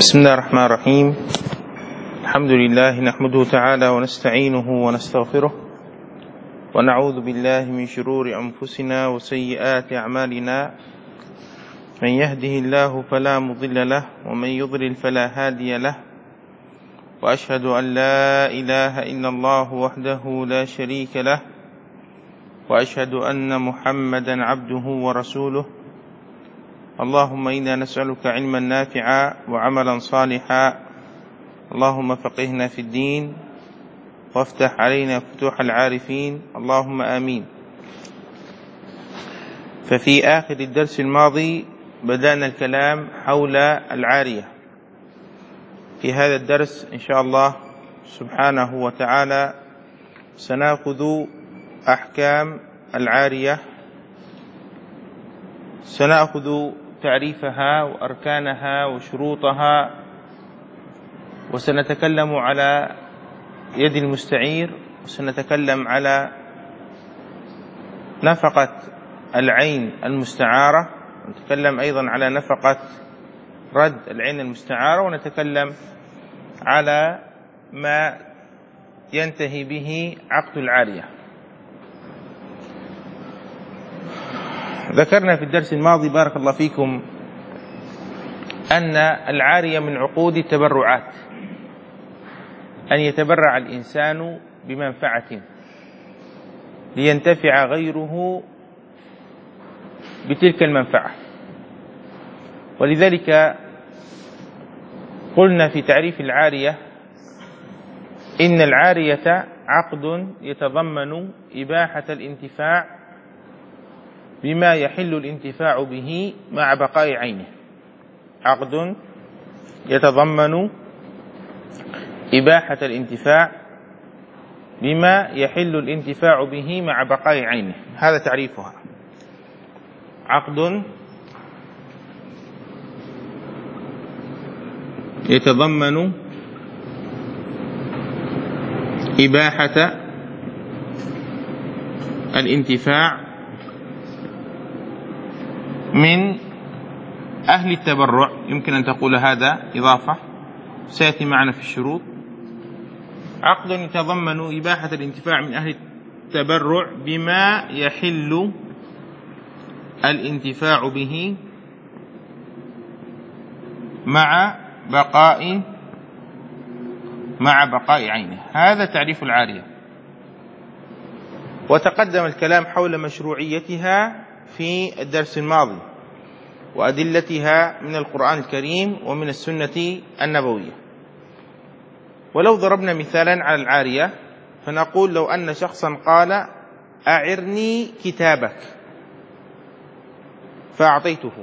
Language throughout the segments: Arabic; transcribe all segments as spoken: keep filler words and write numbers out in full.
بسم الله الرحمن الرحيم. الحمد لله نحمده تعالى ونستعينه ونستغفره ونعوذ بالله من شرور أنفسنا وسيئات أعمالنا، من يهده الله فلا مضل له ومن يضلل فلا هادي له، وأشهد أن لا إله إلا الله وحده لا شريك له، وأشهد أن محمدا عبده ورسوله. اللهم إنا نسألك علما نافعا وعملا صالحا، اللهم فقهنا في الدين وافتح علينا فتوح العارفين، اللهم آمين. ففي آخر الدرس الماضي بدأنا الكلام حول العارية. في هذا الدرس إن شاء الله سبحانه وتعالى سنأخذ أحكام العارية، سنأخذ تعريفها وأركانها وشروطها، وسنتكلم على يد المستعير، وسنتكلم على نفقة العين المستعارة، ونتكلم أيضا على نفقة رد العين المستعارة، ونتكلم على ما ينتهي به عقد العارية. ذكرنا في الدرس الماضي بارك الله فيكم أن العارية من عقود التبرعات، أن يتبرع الإنسان بمنفعة لينتفع غيره بتلك المنفعة. ولذلك قلنا في تعريف العارية إن العارية عقد يتضمن إباحة الانتفاع بما يحل الانتفاع به مع بقاء عينه. عقد يتضمن إباحة الانتفاع بما يحل الانتفاع به مع بقاء عينه، هذا تعريفها. عقد يتضمن إباحة الانتفاع من أهل التبرع، يمكن أن تقول هذا إضافة سيأتي معنا في الشروط. عقد يتضمن إباحة الانتفاع من أهل التبرع بما يحل الانتفاع به مع بقاء مع بقاء عينه، هذا تعريف العارية. وتقدم الكلام حول مشروعيتها في الدرس الماضي وأدلتها من القرآن الكريم ومن السنة النبوية. ولو ضربنا مثالا على العارية فنقول لو أن شخصا قال أعرني كتابك فأعطيته،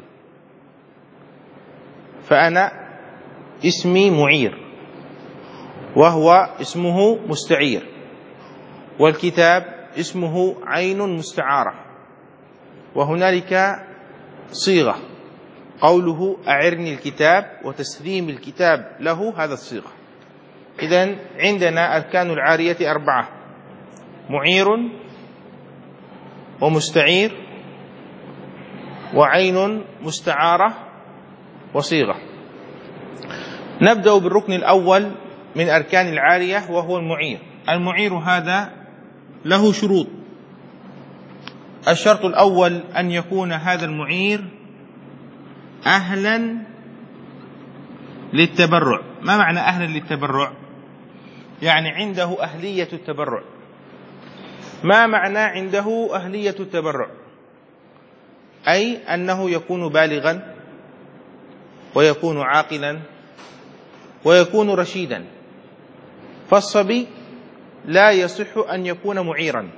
فأنا اسمي معير وهو اسمه مستعير، والكتاب اسمه عين مستعارة، وهنالك صيغة قوله أعرني الكتاب وتسليم الكتاب له، هذا الصيغة. إذن عندنا أركان العارية أربعة: معير ومستعير وعين مستعارة وصيغة. نبدأ بالركن الأول من أركان العارية وهو المعير. المعير هذا له شروط. الشرط الأول أن يكون هذا المعير أهلا للتبرع. ما معنى أهلا للتبرع؟ يعني عنده أهلية التبرع. ما معنى عنده أهلية التبرع؟ أي أنه يكون بالغا ويكون عاقلا ويكون رشيدا. فالصبي لا يصح أن يكون معيرا،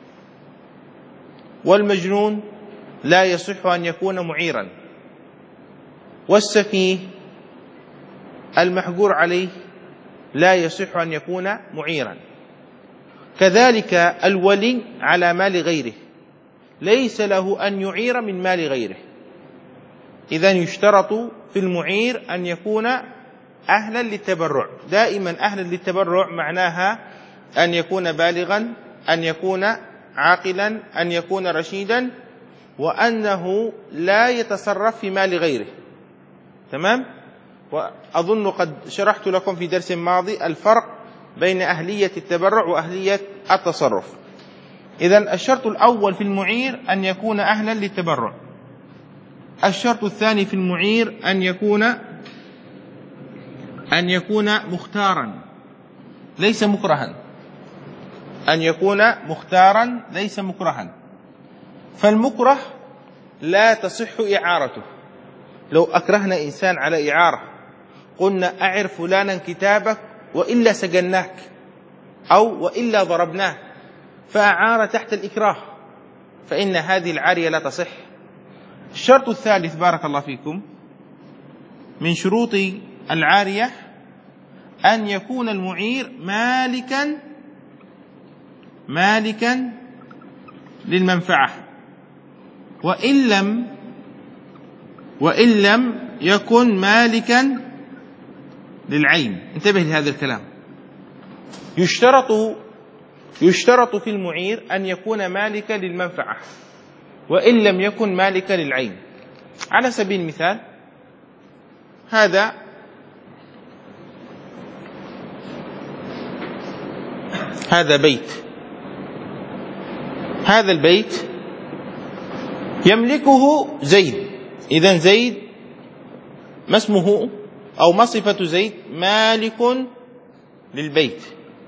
والمجنون لا يصح أن يكون معيرا، والسفيه المحجور عليه لا يصح أن يكون معيرا. كذلك الولي على مال غيره ليس له أن يعير من مال غيره. إذن يشترط في المعير أن يكون أهلا للتبرع. دائما أهلا للتبرع معناها أن يكون بالغا، أن يكون عاقلا، أن يكون رشيدا، وأنه لا يتصرف في مال غيره. تمام؟ وأظن قد شرحت لكم في درس ماضي الفرق بين أهلية التبرع وأهلية التصرف. إذن الشرط الأول في المعير أن يكون أهلا للتبرع. الشرط الثاني في المعير أن يكون أن يكون مختارا ليس مكرها، أن يكون مختارا ليس مكرها. فالمكره لا تصح إعارته. لو أكرهنا إنسان على إعارة، قلنا أعر فلانا كتابك وإلا سجناك أو وإلا ضربناه، فأعار تحت الإكراه، فإن هذه العارية لا تصح. الشرط الثالث بارك الله فيكم من شروط العارية أن يكون المعير مالكا مالكا للمنفعة، وإن لم وإن لم يكن مالكا للعين. انتبه لهذا الكلام. يشترط يشترط في المعير أن يكون مالكا للمنفعة وإن لم يكن مالكا للعين. على سبيل المثال، هذا هذا بيت، هذا البيت يملكه زيد. إذن زيد ما اسمه أو ما صفة زيد؟ مالك للبيت.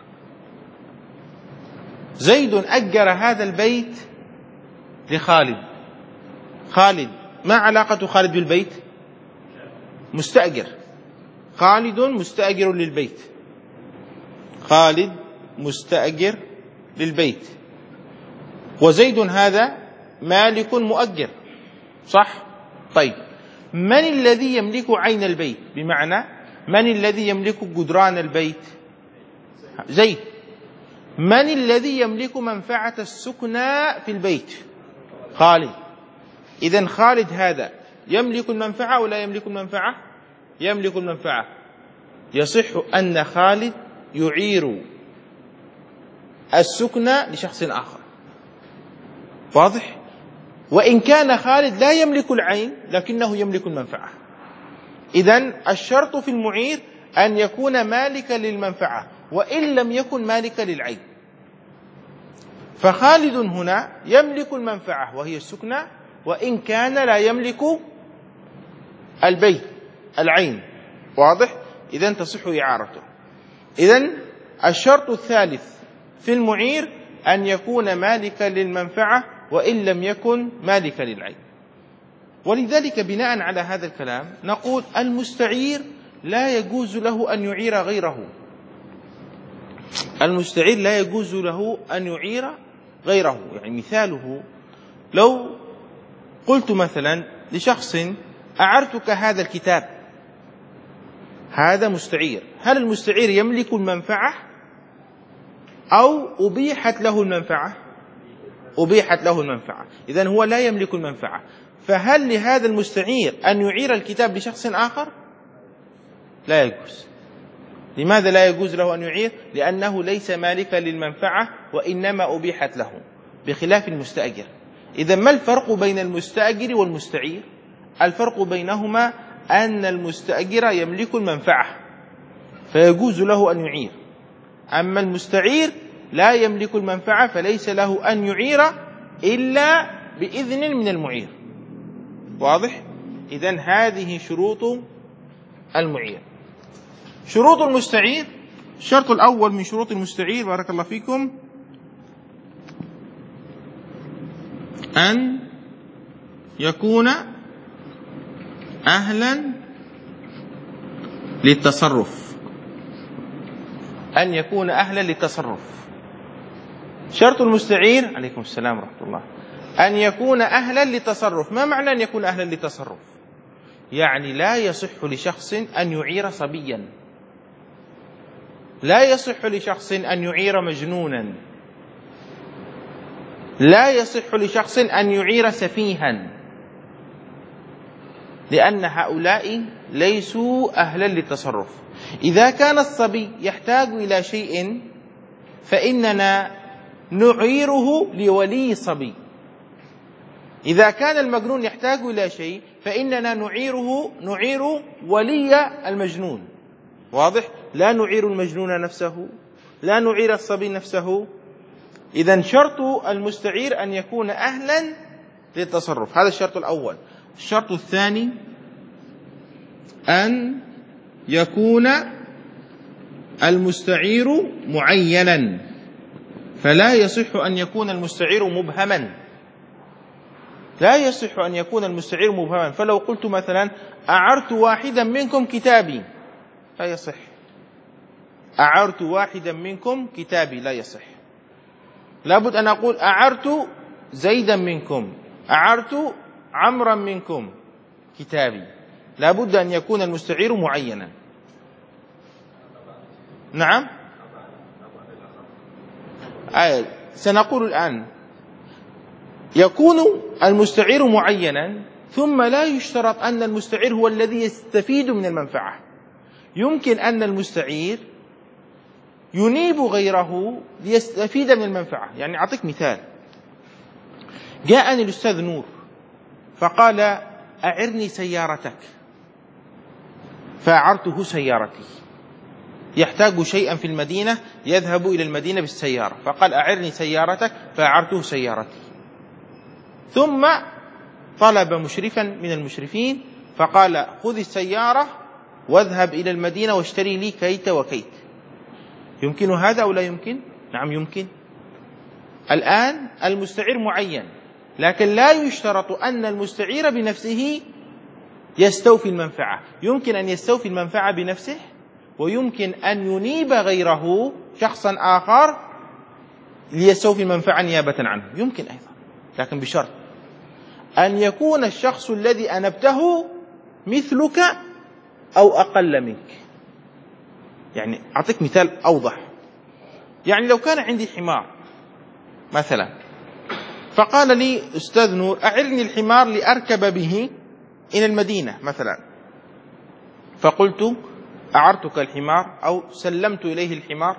زيد أجر هذا البيت لخالد. خالد ما علاقة خالد بالبيت؟ مستأجر. خالد مستأجر للبيت، خالد مستأجر للبيت، وزيد هذا مالك مؤجر، صح؟ طيب، من الذي يملك عين البيت؟ بمعنى من الذي يملك جدران البيت؟ زيد. من الذي يملك منفعة السكنى في البيت؟ خالد. إذن خالد هذا يملك المنفعة ولا يملك المنفعة؟ يملك المنفعة. يصح أن خالد يعير السكنى لشخص آخر. واضح؟ وإن كان خالد لا يملك العين لكنه يملك المنفعة. إذن الشرط في المعير أن يكون مالكا للمنفعة وإن لم يكن مالكا للعين. فخالد هنا يملك المنفعة وهي السكنى، وإن كان لا يملك البيت العين. واضح؟ إذن تصح إعارته. إذن الشرط الثالث في المعير أن يكون مالكا للمنفعة وإن لم يكن مالكا للعين. ولذلك بناء على هذا الكلام نقول المستعير لا يجوز له أن يعير غيره. المستعير لا يجوز له أن يعير غيره. يعني مثاله، لو قلت مثلا لشخص أعرتك هذا الكتاب، هذا مستعير. هل المستعير يملك المنفعة أو أبيحت له المنفعة؟ أبيحت له المنفعة. إذن هو لا يملك المنفعة. فهل لهذا المستعير أن يعير الكتاب لشخص آخر؟ لا يجوز. لماذا لا يجوز له أن يعير؟ لأنه ليس مالكا للمنفعة وإنما أبيحت له، بخلاف المستأجر. إذن ما الفرق بين المستأجر والمستعير؟ الفرق بينهما أن المستأجر يملك المنفعة فيجوز له أن يعير، أما المستعير لا يملك المنفعة فليس له أن يعير إلا بإذن من المعير. واضح؟ إذن هذه شروط المعير. شروط المستعير، الشرط الأول من شروط المستعير بارك الله فيكم أن يكون أهلا للتصرف. أن يكون أهلا للتصرف. شرط المستعير، عليكم السلام ورحمة الله، أن يكون أهلا للتصرف. ما معنى أن يكون أهلا للتصرف؟ يعني لا يصح لشخص أن يعير صبيا، لا يصح لشخص أن يعير مجنونا، لا يصح لشخص أن يعير سفيها، لأن هؤلاء ليسوا أهلا للتصرف. إذا كان الصبي يحتاج إلى شيء فإننا نعيره لولي الصبي. إذا كان المجنون يحتاج إلى شيء فإننا نعيره نعير ولي المجنون. واضح؟ لا نعير المجنون نفسه، لا نعير الصبي نفسه. إذن شرط المستعير أن يكون أهلا للتصرف، هذا الشرط الأول. الشرط الثاني أن يكون المستعير معينا، فلا يصح أن يكون المستعير مبهما، لا يصح أن يكون المستعير مبهما. فلو قلت مثلا أعرت واحدا منكم كتابي، لا يصح. أعرت واحدا منكم كتابي لا يصح. لابد أن أقول أعرت زيدا منكم، أعرت عمرا منكم كتابي. لابد أن يكون المستعير معينا. نعم، آه. سنقول الآن يكون المستعير معينا، ثم لا يشترط أن المستعير هو الذي يستفيد من المنفعة. يمكن أن المستعير ينيب غيره ليستفيد من المنفعة. يعني أعطيك مثال، جاءني الأستاذ نور فقال أعرني سيارتك، فأعرته سيارتي. يحتاج شيئا في المدينة، يذهب إلى المدينة بالسيارة، فقال أعرني سيارتك، فأعرته سيارتي. ثم طلب مشرفا من المشرفين فقال خذ السيارة واذهب إلى المدينة واشتري لي كيت وكيت. يمكن هذا أو لا يمكن؟ نعم يمكن. الآن المستعير معين، لكن لا يشترط أن المستعير بنفسه يستوفي المنفعة. يمكن أن يستوفي المنفعة بنفسه، ويمكن أن ينيب غيره شخصا آخر ليستوفي المنفعة نيابة عنه، يمكن أيضا، لكن بشرط أن يكون الشخص الذي أنبته مثلك أو أقل منك. يعني أعطيك مثال أوضح. يعني لو كان عندي حمار مثلا، فقال لي أستاذ نور أعرني الحمار لأركب به إلى المدينة مثلا، فقلت أعرتك الحمار أو سلمت إليه الحمار،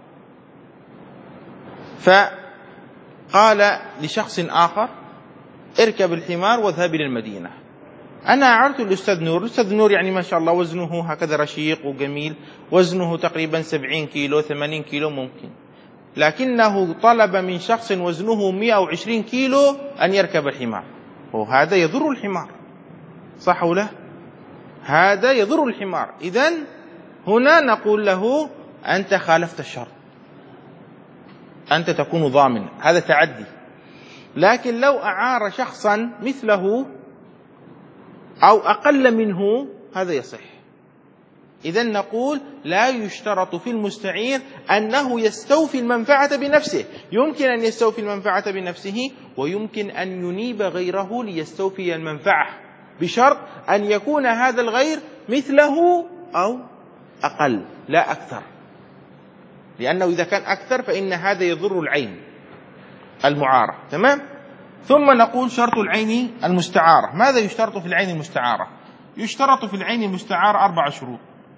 فقال لشخص آخر اركب الحمار واذهب إلى المدينة. أنا أعرت الأستاذ نور، الأستاذ نور يعني ما شاء الله وزنه هكذا رشيق وجميل، وزنه تقريبا سبعين كيلو ثمانين كيلو ممكن، لكنه طلب من شخص وزنه مئة وعشرين كيلو أن يركب الحمار، وهذا يضر الحمار، صح ولا لا؟ هذا يضر الحمار. إذن هنا نقول له أنت خالفت الشرط، أنت تكون ضامن، هذا تعدي. لكن لو أعار شخصا مثله أو أقل منه هذا يصح. إذن نقول لا يشترط في المستعير أنه يستوفي المنفعة بنفسه، يمكن أن يستوفي المنفعة بنفسه، ويمكن أن ينيب غيره ليستوفي المنفعة، بشرط أن يكون هذا الغير مثله أو أقل لا أكثر، لأنه إذا كان أكثر فإن هذا يضر العين المعارة. تمام؟ ثم نقول شرط العين المستعارة. ماذا يشترط في العين المستعارة؟ يشترط في العين المستعارة أربع شروط.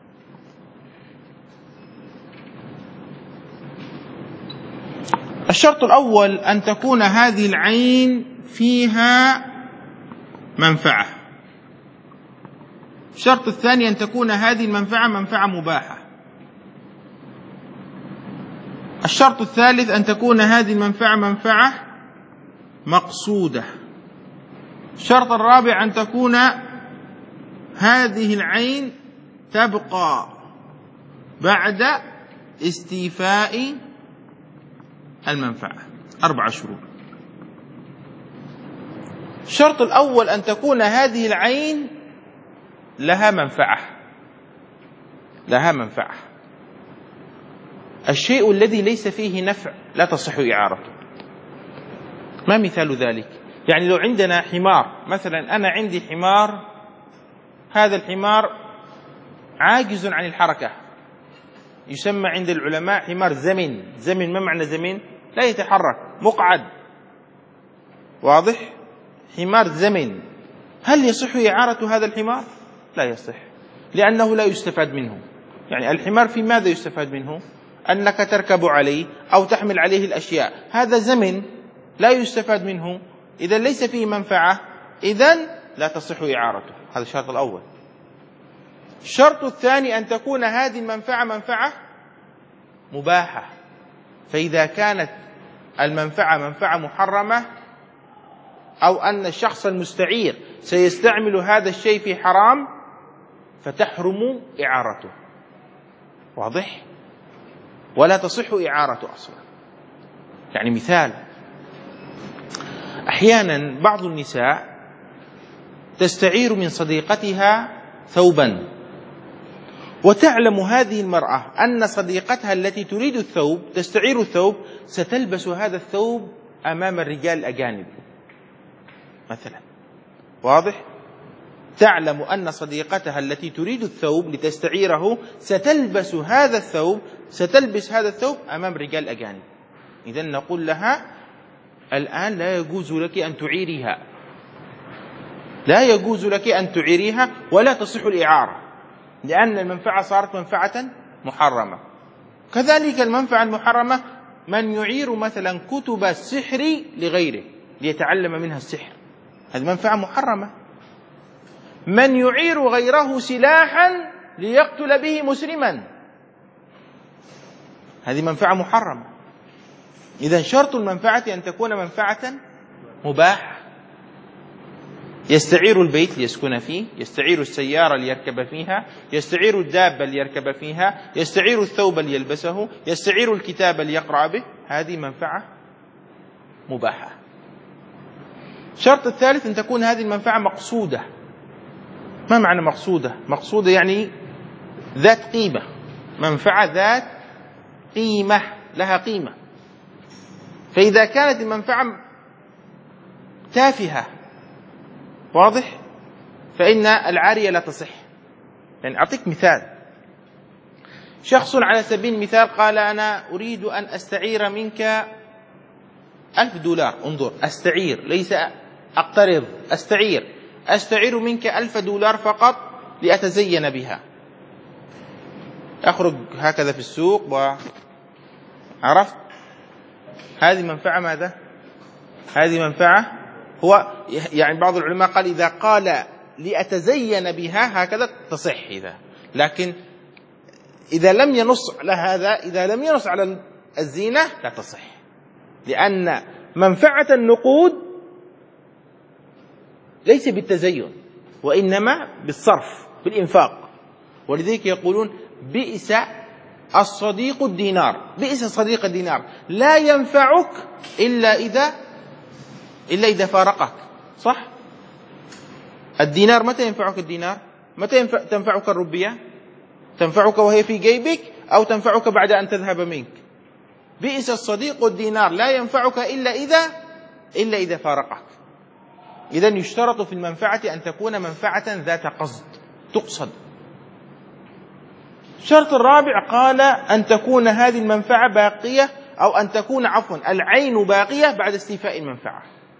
الشرط الأول أن تكون هذه العين فيها منفعة. الشرط الثاني أن تكون هذه المنفعة منفعة مباحة. الشرط الثالث أن تكون هذه المنفعة منفعة مقصودة. الشرط الرابع أن تكون هذه العين تبقى بعد استيفاء المنفعة. أربع شروط. الشرط الأول أن تكون هذه العين لها منفعة، لها منفعة. الشيء الذي ليس فيه نفع لا تصح إعارته. ما مثال ذلك؟ يعني لو عندنا حمار مثلا، أنا عندي حمار، هذا الحمار عاجز عن الحركة، يسمى عند العلماء حمار زمن. زمن ما معنى زمن؟ لا يتحرك، مقعد. واضح؟ حمار زمن. هل يصح إعارة هذا الحمار؟ لا يصح، لأنه لا يستفاد منه. يعني الحمار في ماذا يستفاد منه؟ أنك تركب عليه أو تحمل عليه الأشياء، هذا زمن لا يستفاد منه، إذا ليس فيه منفعة، إذن لا تصح إعارته. هذا الشرط الأول. الشرط الثاني أن تكون هذه المنفعة منفعة مباحة، فإذا كانت المنفعة منفعة محرمة أو أن الشخص المستعير سيستعمل هذا الشيء في حرام فتحرم إعارته. واضح؟ ولا تصح إعارته أصلا. يعني مثال، أحيانا بعض النساء تستعير من صديقتها ثوبا، وتعلم هذه المرأة أن صديقتها التي تريد الثوب تستعير الثوب ستلبس هذا الثوب أمام الرجال الأجانب مثلا. واضح؟ تعلم أن صديقتها التي تريد الثوب لتستعيره ستلبس هذا الثوب ستلبس هذا الثوب أمام رجال الأجانب. إذن نقول لها الآن لا يجوز لك أن تعيريها، لا يجوز لك أن تعيريها ولا تصح الإعارة، لأن المنفعة صارت منفعة محرمة. كذلك المنفعة المحرمة من يعير مثلا كتب السحر لغيره ليتعلم منها السحر، هذه منفعة محرمة. من يعير غيره سلاحا ليقتل به مسلما، هذه منفعة محرمة. إذن شرط المنفعة أن تكون منفعة مباحة. يستعير البيت ليسكن فيه، يستعير السيارة ليركب فيها، يستعير الدابة ليركب فيها، يستعير الثوب ليلبسه، يستعير الكتاب ليقرأ به، هذه منفعة مباحة. الشرط الثالث أن تكون هذه المنفعة مقصودة. ما معنى مقصودة؟ مقصودة يعني ذات قيمة، منفعة ذات قيمة، لها قيمة. فإذا كانت المنفعة تافهة، واضح، فإن العارية لا تصح. يعني أعطيك مثال، شخص على سبيل المثال قال أنا أريد أن أستعير منك ألف دولار. انظر، أستعير ليس أقترض، أستعير أستعير منك ألف دولار فقط لأتزين بها. أخرج هكذا في السوق وعرفت هذه منفعة ماذا؟ هذه منفعة هو يعني بعض العلماء قال إذا قال لأتزين بها هكذا تصح، إذا لكن إذا لم ينص على هذا، إذا لم ينص على الزينة لا تصح، لأن منفعة النقود ليس بالتزين وإنما بالصرف، بالإنفاق. ولذلك يقولون بئس الصديق الدينار، بئس صديق الدينار، لا ينفعك إلا إذا إلا إذا فارقك. صح؟ الدينار متى ينفعك؟ الدينار متى ينفع تنفعك الربية؟ تنفعك وهي في جيبك أو تنفعك بعد أن تذهب منك؟ بئس الصديق الدينار، لا ينفعك إلا إذا إلا إذا فارقك. إذن يشترط في المنفعة أن تكون منفعة ذات قصد تقصد. الشرط الرابع قال أن تكون هذه المنفعة باقية، أو أن تكون عفوا العين باقية بعد استيفاء المنفعة،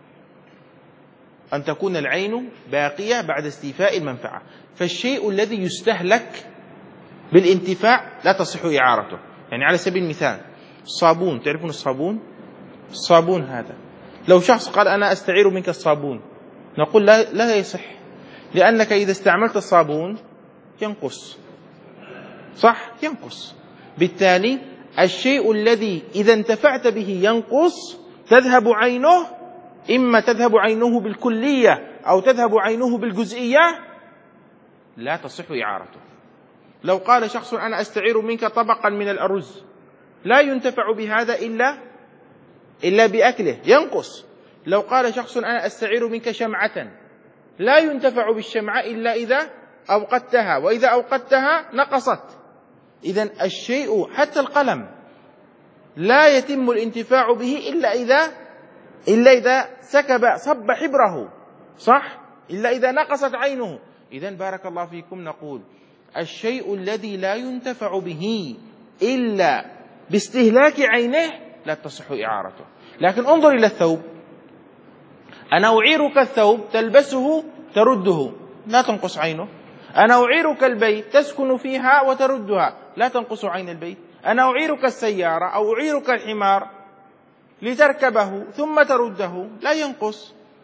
أن تكون العين باقية بعد استيفاء المنفعة. فالشيء الذي يستهلك بالانتفاع لا تصح إعارته. يعني على سبيل المثال الصابون، تعرفون الصابون؟ الصابون هذا لو شخص قال أنا أستعير منك الصابون، نقول لا, لا يصح، لأنك إذا استعملت الصابون ينقص. صح؟ ينقص. بالتالي الشيء الذي إذا انتفعت به ينقص تذهب عينه، إما تذهب عينه بالكلية أو تذهب عينه بالجزئية، لا تصح إعارته. لو قال شخص أنا أستعير منك طبقا من الأرز، لا ينتفع بهذا إلا إلا بأكله، ينقص. لو قال شخص أنا أستعير منك شمعة، لا ينتفع بالشمعة إلا إذا أوقدتها، وإذا أوقدتها نقصت. إذن الشيء حتى القلم لا يتم الانتفاع به إلا إذا إلا إذا سكب صب حبره، صح؟ إلا إذا نقصت عينه. إذن بارك الله فيكم نقول الشيء الذي لا ينتفع به إلا باستهلاك عينه لا تصح إعارته. لكن انظر إلى الثوب، أنا أعيرك الثوب تلبسه ترده، لا تنقص عينه. أنا أعيرك البيت تسكن فيها وتردها، لا تنقص عين البيت. أنا أعيرك السيارة أو أعيرك الحمار لتركبه ثم ترده، لا ينقص.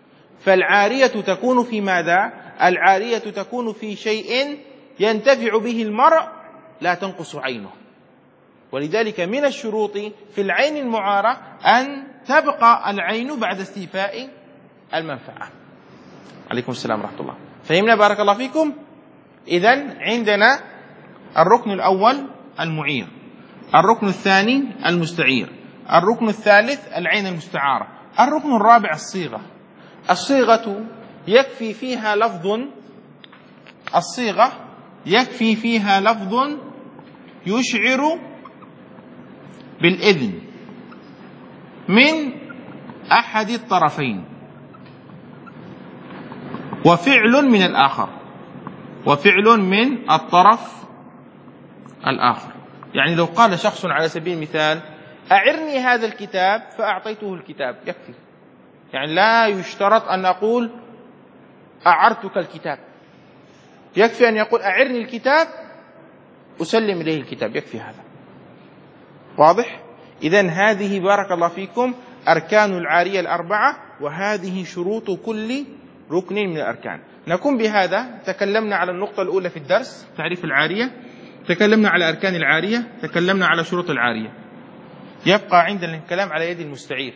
فالعارية تكون في ماذا؟ العارية تكون في شيء ينتفع به المرء لا تنقص عينه. ولذلك من الشروط في العين المعارة أن تبقى العين بعد استيفاء المنفعة. عليكم السلام ورحمة الله. فهمنا بارك الله فيكم؟ إذن عندنا الركن الأول المعير، الركن الثاني المستعير، الركن الثالث العين المستعارة، الركن الرابع الصيغة. الصيغة يكفي فيها لفظ الصيغة يكفي فيها لفظ يشعر بالإذن من أحد الطرفين وفعل من الآخر وفعل من الطرف الآخر. يعني لو قال شخص على سبيل المثال أعرني هذا الكتاب فأعطيته الكتاب، يكفي. يعني لا يشترط أن أقول أعرتك الكتاب، يكفي أن يقول أعرني الكتاب أسلم إليه الكتاب، يكفي هذا. واضح؟ إذن هذه بارك الله فيكم أركان العارية الأربعة، وهذه شروط كل ركن من الأركان. نكون بهذا تكلمنا على النقطة الأولى في الدرس، تعريف العارية، تكلمنا على أركان العارية، تكلمنا على شروط العارية. يبقى عندنا الكلام على يد المستعير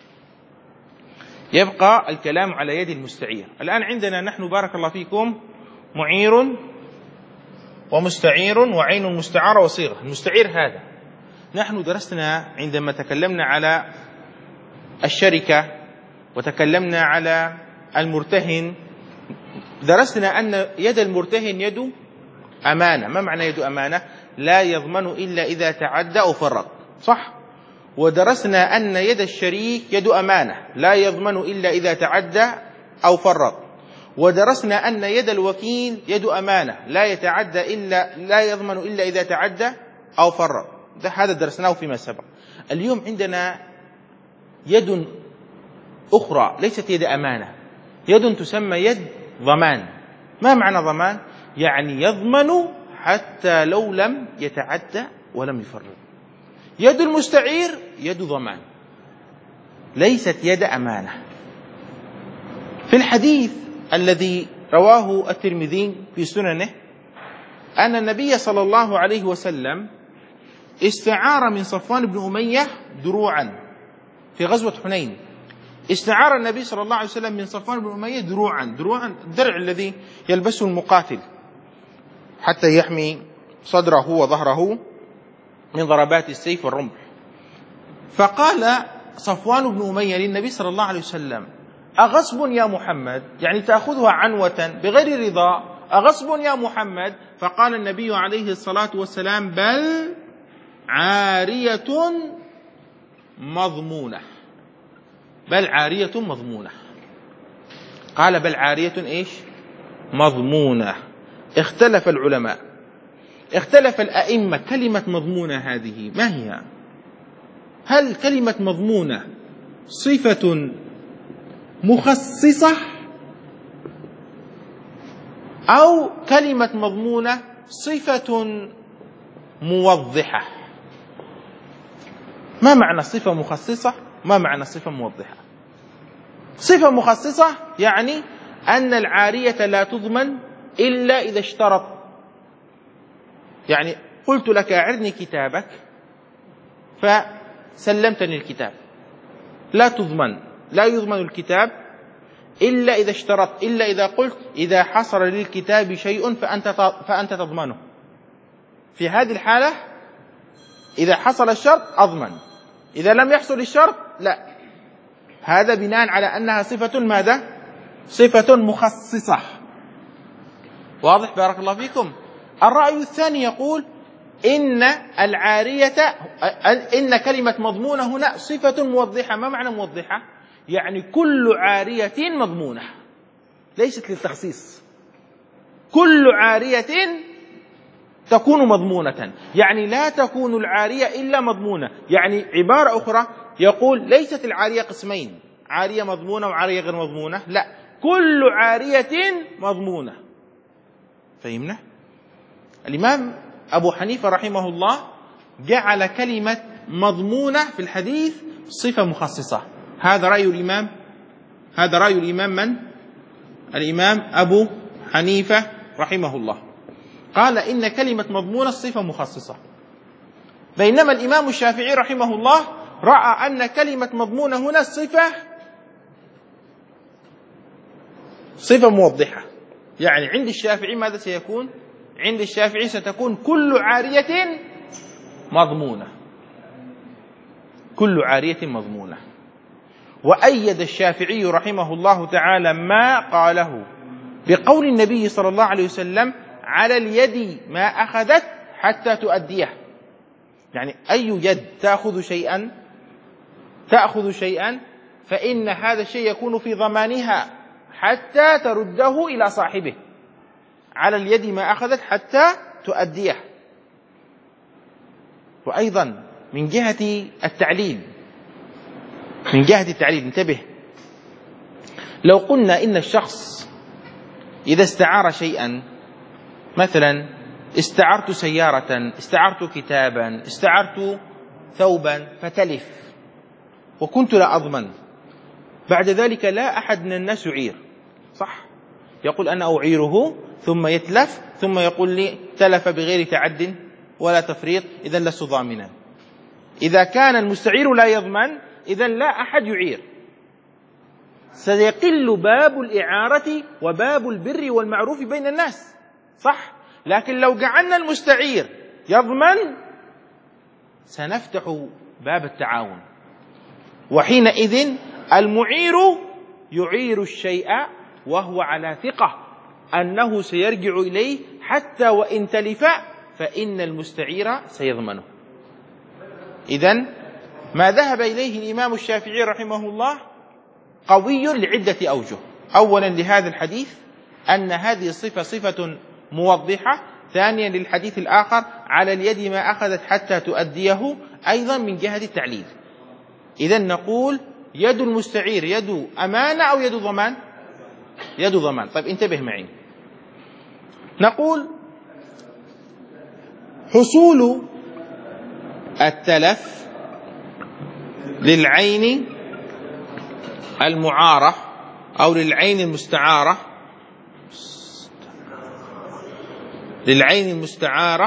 يبقى الكلام على يد المستعير. الآن عندنا نحن بارك الله فيكم معير ومستعير وعين مستعارة وصيغة. المستعير هذا نحن درسنا عندما تكلمنا على الشركة وتكلمنا على المرتهن، درسنا أن يد المرتهن يد أمانة. ما معنى يد أمانة؟ لا يضمن إلا إذا تعدى أو فرط، صح؟ ودرسنا أن يد الشريك يد أمانة لا يضمن إلا إذا تعدى أو فرط. ودرسنا أن يد الوكيل يد أمانة لا يتعدى إلا لا يضمن إلا إذا تعدى أو فرط. ده هذا درسناه فيما سبق. اليوم عندنا يد أخرى ليست يد أمانة، يد تسمى يد ضمان. ما معنى ضمان؟ يعني يضمن حتى لو لم يتعدى ولم يفرط. يد المستعير يد ضمان ليست يد أمانة. في الحديث الذي رواه الترمذي في سننه أن النبي صلى الله عليه وسلم استعار من صفوان بن أمية دروعا في غزوة حنين. استعار النبي صلى الله عليه وسلم من صفوان بن أمية دروعا دروعا الدرع الذي يلبسه المقاتل حتى يحمي صدره وظهره من ضربات السيف والرمح. فقال صفوان بن أمية للنبي صلى الله عليه وسلم أغصب يا محمد؟ يعني تأخذها عنوة بغير رضا، أغصب يا محمد؟ فقال النبي عليه الصلاة والسلام بل عارية مضمونة، بل عارية مضمونة. قال بل عارية إيش؟ مضمونة. اختلف العلماء، اختلف الأئمة، كلمة مضمونة هذه ما هي؟ هل كلمة مضمونة صفة مخصصة أو كلمة مضمونة صفة موضحة؟ ما معنى صفة مخصصة؟ ما معنى صفة موضحة؟ صفة مخصصة يعني أن العارية لا تضمن إلا إذا اشترط. يعني قلت لك أعرني كتابك فسلمتني الكتاب، لا تضمن، لا يضمن الكتاب إلا إذا اشترط، إلا إذا قلت إذا حصل للكتاب شيء فأنت فأنت تضمنه. في هذه الحالة إذا حصل الشرط أضمن، إذا لم يحصل الشرط لا. هذا بناء على أنها صفة ماذا؟ صفة مخصصة. واضح بارك الله فيكم؟ الرأي الثاني يقول إن العارية إن كلمة مضمونة هنا صفة موضحة. ما معنى موضحة؟ يعني كل عارية مضمونة، ليست للتخصيص، كل عارية تكون مضمونة، يعني لا تكون العارية إلا مضمونة. يعني عبارة أخرى يقول ليست العارية قسمين، عارية مضمونة وعارية غير مضمونة، لا، كل عارية مضمونة. فهمنا؟ الإمام أبو حنيفة رحمه الله جعل كلمة مضمونة في الحديث صفة مخصصة. هذا رأي الإمام هذا رأي الإمام من؟ الإمام أبو حنيفة رحمه الله، قال إن كلمة مضمون الصفة مخصصة، بينما الإمام الشافعي رحمه الله رأى أن كلمة مضمون هنا الصفة صفة موضحة. يعني عند الشافعي ماذا سيكون؟ عند الشافعي ستكون كل عارية مضمونة، كل عارية مضمونة. وأيد الشافعي رحمه الله تعالى ما قاله بقول النبي صلى الله عليه وسلم على اليد ما أخذت حتى تؤديه. يعني أي يد تأخذ شيئا تأخذ شيئا فإن هذا الشيء يكون في ضمانها حتى ترده إلى صاحبه، على اليد ما أخذت حتى تؤديه. وأيضا من جهة التعليل من جهة التعليل انتبه، لو قلنا إن الشخص إذا استعار شيئا، مثلا استعرت سيارة، استعرت كتابا، استعرت ثوبا فتلف وكنت لا أضمن، بعد ذلك لا أحد من الناس يعير، صح؟ يقول أنا أعيره ثم يتلف ثم يقول لي تلف بغير تعد ولا تفريط، إذن لست ضامنا. إذا كان المستعير لا يضمن إذن لا أحد يعير، سيقل باب الإعارة وباب البر والمعروف بين الناس، صح؟ لكن لو جعلنا المستعير يضمن سنفتح باب التعاون، وحينئذ المعير يعير الشيء وهو على ثقة أنه سيرجع إليه حتى وإن تلف، فإن المستعير سيضمنه. إذن ما ذهب إليه الإمام الشافعي رحمه الله قوي لعدة أوجه. أولا لهذا الحديث أن هذه الصفة صفة موضحة، ثانيا للحديث الآخر على اليد ما أخذت حتى تؤديه، أيضا من جهة التعليل. إذن نقول يد المستعير يد أمانة أو يد ضمان؟ يد ضمان. طيب انتبه معي، نقول حصول التلف للعين المعارة أو للعين المستعارة للعين المستعارة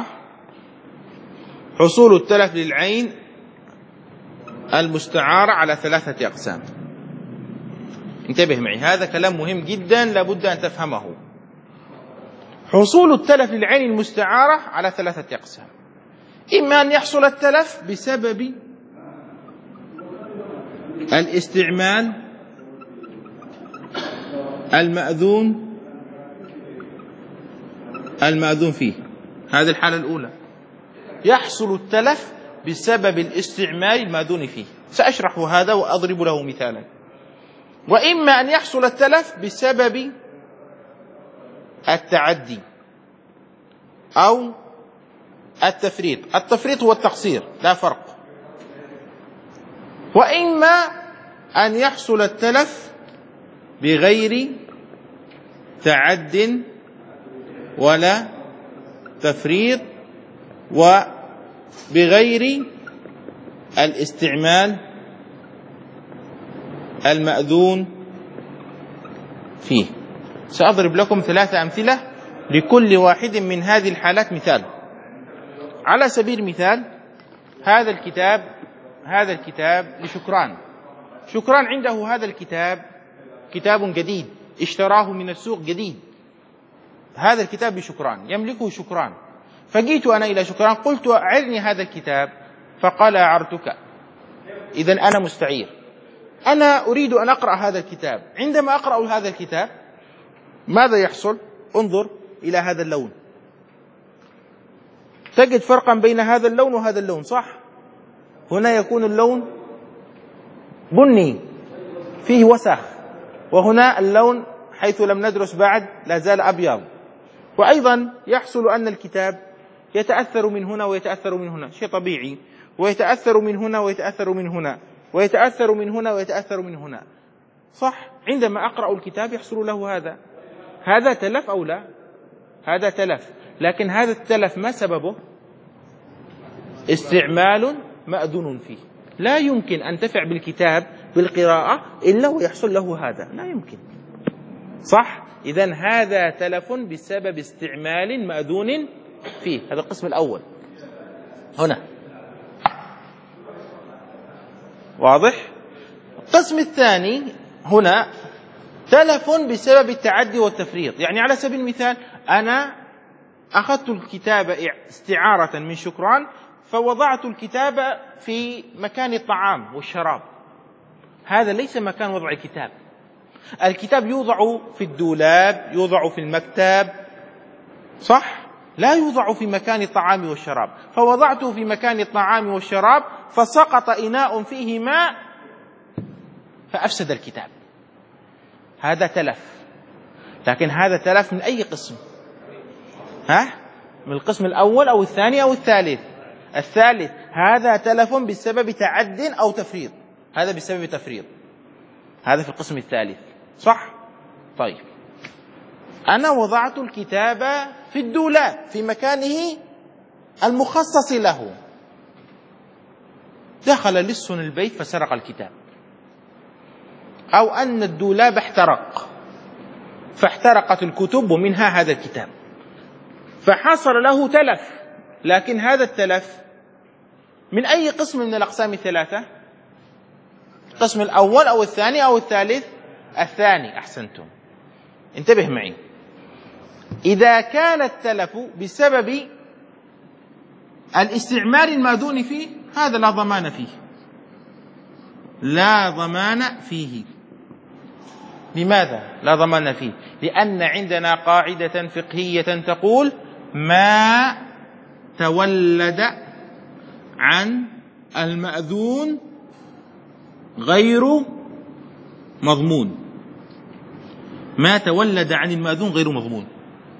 حصول التلف للعين المستعارة على ثلاثة أقسام. انتبه معي، هذا كلام مهم جدا لابد أن تفهمه. حصول التلف للعين المستعارة على ثلاثة أقسام: إما أن يحصل التلف بسبب الاستعمال المأذون المأذون فيه، هذه الحالة الأولى، يحصل التلف بسبب الاستعمال المأذون فيه، سأشرح هذا وأضرب له مثالا. وإما أن يحصل التلف بسبب التعدي أو التفريط، التفريط هو التقصير لا فرق. وإما أن يحصل التلف بغير تعد ولا تفريط وبغير الاستعمال المأذون فيه. سأضرب لكم ثلاثة أمثلة لكل واحد من هذه الحالات مثال. على سبيل المثال هذا الكتاب هذا الكتاب لشكران. شكران عنده هذا الكتاب كتاب جديد اشتراه من السوق جديد، هذا الكتاب بشكران يملكه شكران، فجيت أنا إلى شكران قلت أعرني هذا الكتاب، فقال أعرتك، إذن أنا مستعير، أنا أريد أن أقرأ هذا الكتاب. عندما أقرأ هذا الكتاب ماذا يحصل؟ انظر إلى هذا اللون، تجد فرقا بين هذا اللون وهذا اللون، صح؟ هنا يكون اللون بني فيه وسخ، وهنا اللون حيث لم ندرس بعد لا زال أبيض. وأيضا يحصل أن الكتاب يتأثر من هنا ويتأثر من هنا، شيء طبيعي، ويتأثر من هنا ويتأثر من هنا ويتأثر من هنا ويتأثر من هنا، صح؟ عندما أقرأ الكتاب يحصل له هذا. هذا تلف أو لا؟ هذا تلف، لكن هذا التلف ما سببه؟ استعمال مأذون فيه. لا يمكن أن تنتفع بالكتاب بالقراءة إلا ويحصل له هذا، لا يمكن. صح؟ إذن هذا تلف بسبب استعمال مأذون فيه. هذا القسم الأول هنا واضح. القسم الثاني هنا تلف بسبب التعدي والتفريط. يعني على سبيل المثال أنا أخذت الكتاب استعارة من شكران فوضعت الكتاب في مكان الطعام والشراب، هذا ليس مكان وضع الكتاب. الكتاب يوضع في الدولاب، يوضع في المكتب، صح؟ لا يوضع في مكان الطعام والشراب. فوضعته في مكان الطعام والشراب فسقط إناء فيه ماء فأفسد الكتاب، هذا تلف. لكن هذا تلف من أي قسم؟ ها؟ من القسم الأول أو الثاني أو الثالث؟ الثالث. هذا تلف بسبب تعد أو تفريط، هذا بسبب تفريط، هذا في القسم الثالث، صح؟ طيب أنا وضعت الكتاب في الدولاب في مكانه المخصص له، دخل لص البيت فسرق الكتاب، أو أن الدولاب احترق فاحترقت الكتب ومنها هذا الكتاب، فحصل له تلف. لكن هذا التلف من أي قسم من الأقسام الثلاثة؟ القسم الأول أو الثاني أو الثالث؟ الثاني. أحسنتم، انتبه معي. إذا كان التلف بسبب الاستعمال المأذون فيه هذا لا ضمان فيه، لا ضمان فيه. لماذا لا ضمان فيه؟ لأن عندنا قاعدة فقهية تقول ما تولد عن المأذون غير مضمون، ما تولد عن المأذون غير مضمون.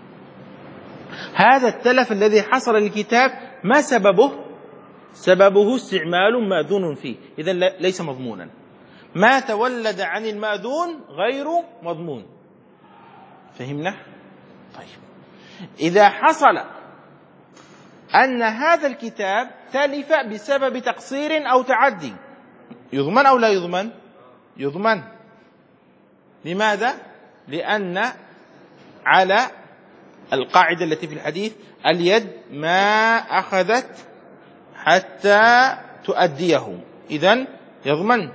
هذا التلف الذي حصل للكتاب ما سببه؟ سببه استعمال مأذون فيه، إذن ليس مضمونا. ما تولد عن المأذون غير مضمون. فهمنا؟ طيب إذا حصل أن هذا الكتاب تلف بسبب تقصير أو تعدي، يضمن أو لا يضمن؟ يضمن. لماذا؟ لأن على القاعدة التي في الحديث اليد ما أخذت حتى تؤديه، إذن يضمن.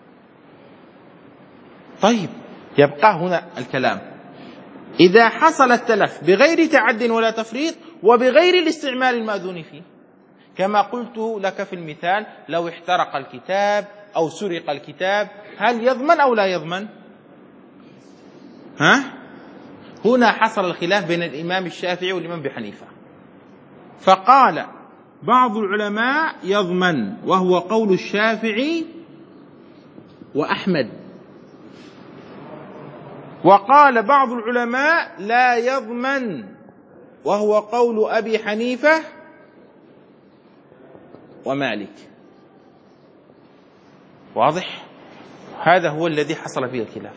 طيب يبقى هنا الكلام، إذا حصل التلف بغير تعد ولا تفريط وبغير الاستعمال المأذون فيه، كما قلت لك في المثال لو احترق الكتاب أو سرق الكتاب، هل يضمن أو لا يضمن؟ ها؟ هنا حصل الخلاف بين الإمام الشافعي والإمام أبي حنيفة، فقال بعض العلماء يضمن وهو قول الشافعي وأحمد، وقال بعض العلماء لا يضمن وهو قول أبي حنيفة ومالك. واضح؟ هذا هو الذي حصل فيه الخلاف،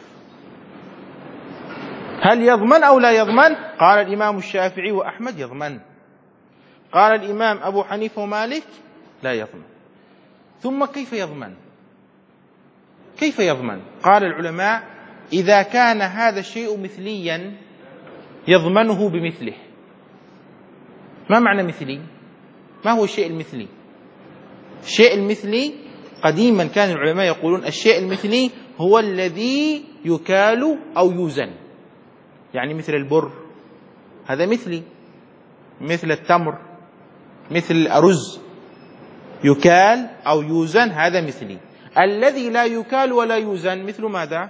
هل يضمن أو لا يضمن؟ قال الإمام الشافعي وأحمد يضمن، قال الإمام أبو حنيفة ومالك لا يضمن. ثم كيف يضمن؟ كيف يضمن؟ قال العلماء إذا كان هذا الشيء مثليا يضمنه بمثله. ما معنى مثلي؟ ما هو الشيء المثلي؟ الشيء المثلي قديما كان العلماء يقولون الشيء المثلي هو الذي يكال أو يوزن، يعني مثل البر هذا مثلي، مثل التمر، مثل الأرز، يكال أو يوزن هذا مثلي. الذي لا يكال ولا يوزن مثل ماذا؟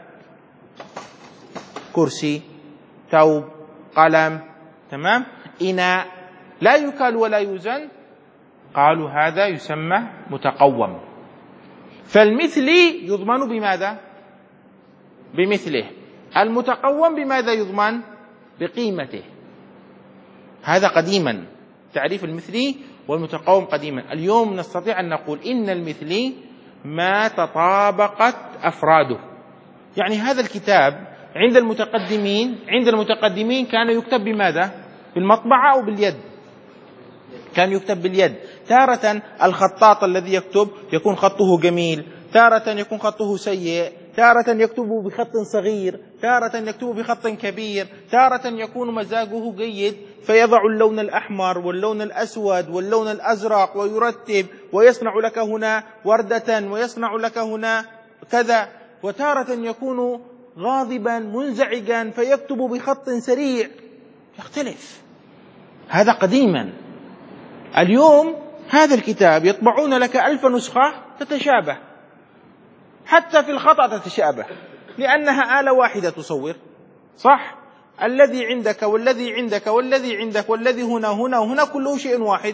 كرسي، ثوب، قلم، تمام؟ إناء لا يكال ولا يوزن، قالوا هذا يسمى متقوم. فالمثلي يضمن بماذا؟ بمثله. المتقوم بماذا يضمن؟ بقيمته. هذا قديما تعريف المثلي والمتقوم قديما. اليوم نستطيع أن نقول إن المثلي ما تطابقت أفراده. يعني هذا الكتاب عند المتقدمين عند المتقدمين كان يكتب بماذا؟ بالمطبعة أو باليد؟ كان يكتب باليد. تارة الخطاط الذي يكتب يكون خطه جميل، تارة يكون خطه سيء، تارة يكتب بخط صغير، تارة يكتب بخط كبير، تارة يكون مزاجه جيد فيضع اللون الأحمر واللون الأسود واللون الأزرق ويرتب ويصنع لك هنا وردة ويصنع لك هنا كذا، وتارة يكون غاضبا منزعجا فيكتب بخط سريع، يختلف. هذا قديما. اليوم هذا الكتاب يطبعون لك ألف نسخة تتشابه، حتى في الخطأ تتشابه، لأنها آلة واحدة تصور، صح؟ الذي عندك والذي عندك والذي عندك والذي هنا هنا وهنا كله شيء واحد.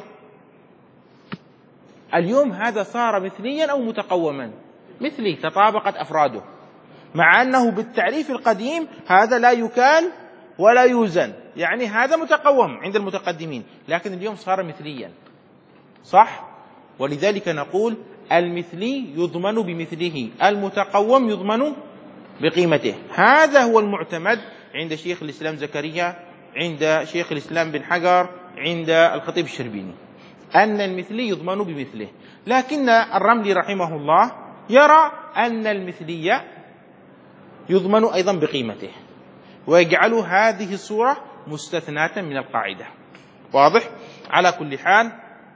اليوم هذا صار مثليا أو متقوما؟ مثلي، تطابقت أفراده، مع أنه بالتعريف القديم هذا لا يكال ولا يوزن، يعني هذا متقوم عند المتقدمين، لكن اليوم صار مثليا، صح؟ ولذلك نقول المثلي يضمن بمثله، المتقوم يضمن بقيمته. هذا هو المعتمد عند شيخ الإسلام زكريا، عند شيخ الإسلام بن حجر، عند الخطيب الشربيني، أن المثلي يضمن بمثله. لكن الرملي رحمه الله يرى أن المثلي يضمن أيضا بقيمته، ويجعل هذه الصورة مستثناة من القاعدة. واضح؟ على كل حال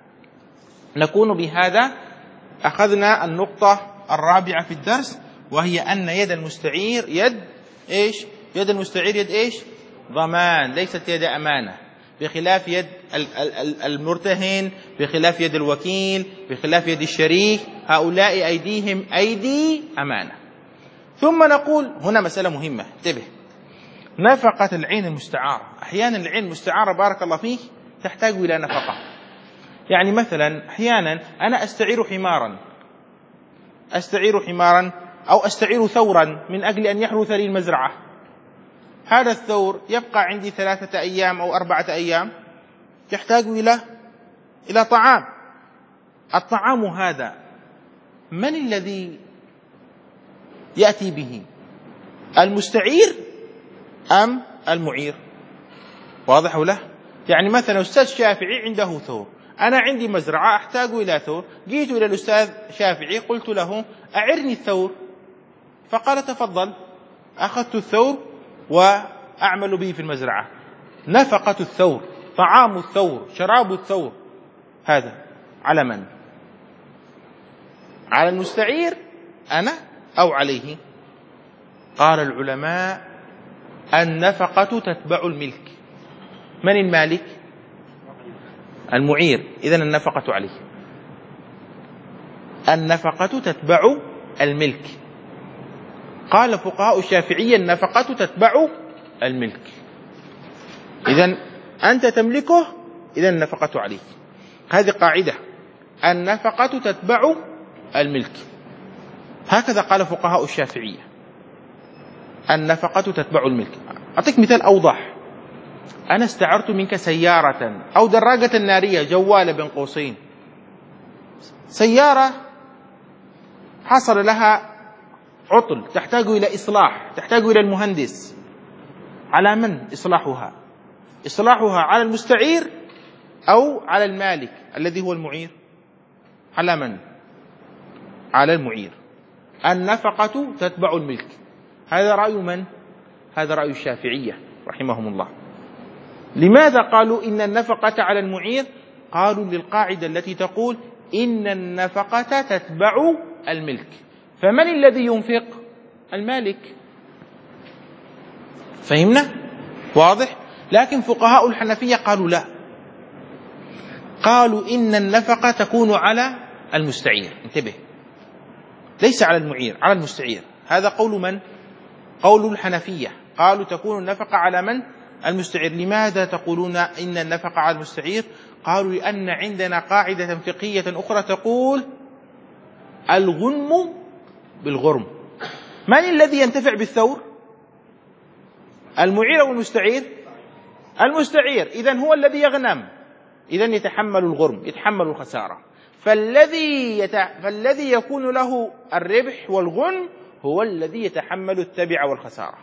نكون بهذا أخذنا النقطة الرابعة في الدرس، وهي أن يد المستعير يد إيش؟ يد المستعير يد إيش؟ ضمان، ليست يد أمانة، بخلاف يد المرتهن، بخلاف يد الوكيل، بخلاف يد الشريك، هؤلاء أيديهم أيدي أمانة. ثم نقول هنا مسألة مهمة، انتبه، نفقة العين المستعارة. أحيانا العين المستعارة بارك الله فيك تحتاج إلى نفقة. يعني مثلا أحيانا أنا أستعير حمارا أستعير حمارا أو أستعير ثورا من أجل أن يحرث لي المزرعة. هذا الثور يبقى عندي ثلاثة أيام أو أربعة أيام، يحتاج إلى إلى طعام. الطعام هذا من الذي يأتي به؟ المستعير أم المعير؟ واضح ولا؟ يعني مثلا أستاذ شافعي عنده ثور، أنا عندي مزرعة أحتاج إلى ثور، جيت إلى الأستاذ شافعي قلت له أعرني الثور، فقال تفضل. أخذت الثور وأعمل به في المزرعة. نفقة الثور، طعام الثور، شراب الثور، هذا على من؟ على المستعير أنا أو عليه؟ قال العلماء النفقة تتبع الملك. من المالك؟ المعير، إذن النفقة عليه. النفقة تتبع الملك. قال فقهاء الشافعية النفقة تتبع الملك، إذن أنت تملكه، إذن النفقة عليه. هذه قاعدة، النفقة تتبع الملك، هكذا قال فقهاء الشافعية، النفقة تتبع الملك. أعطيك مثال أوضح، أنا استعرت منك سيارة أو دراجة نارية، جوال بين قوسين، سيارة حصل لها عطل تحتاج إلى إصلاح، تحتاج إلى المهندس. على من إصلاحها؟ إصلاحها على المستعير أو على المالك الذي هو المعير؟ على من؟ على المعير. النفقة تتبع الملك. هذا رأي من؟ هذا رأي الشافعية رحمهم الله. لماذا قالوا إن النفقة على المعير؟ قالوا للقاعدة التي تقول إن النفقة تتبع الملك، فمن الذي ينفق؟ المالك. فهمنا؟ واضح؟ لكن فقهاء الحنفية قالوا لا، قالوا إن النفقة تكون على المستعير. انتبه، ليس على المعير، على المستعير. هذا قول من؟ قول الحنفية، قالوا تكون النفقة على من؟ المستعير. لماذا تقولون إن النفقة على المستعير؟ قالوا لأن عندنا قاعدة فقهية أخرى تقول الغنم بالغرم. من الذي ينتفع بالثور؟ المعير أو المستعير؟ المستعير، إذن هو الذي يغنم، إذن يتحمل الغرم، يتحمل الخسارة. فالذي, يت... فالذي يكون له الربح والغنم هو الذي يتحمل التبع والخسارة.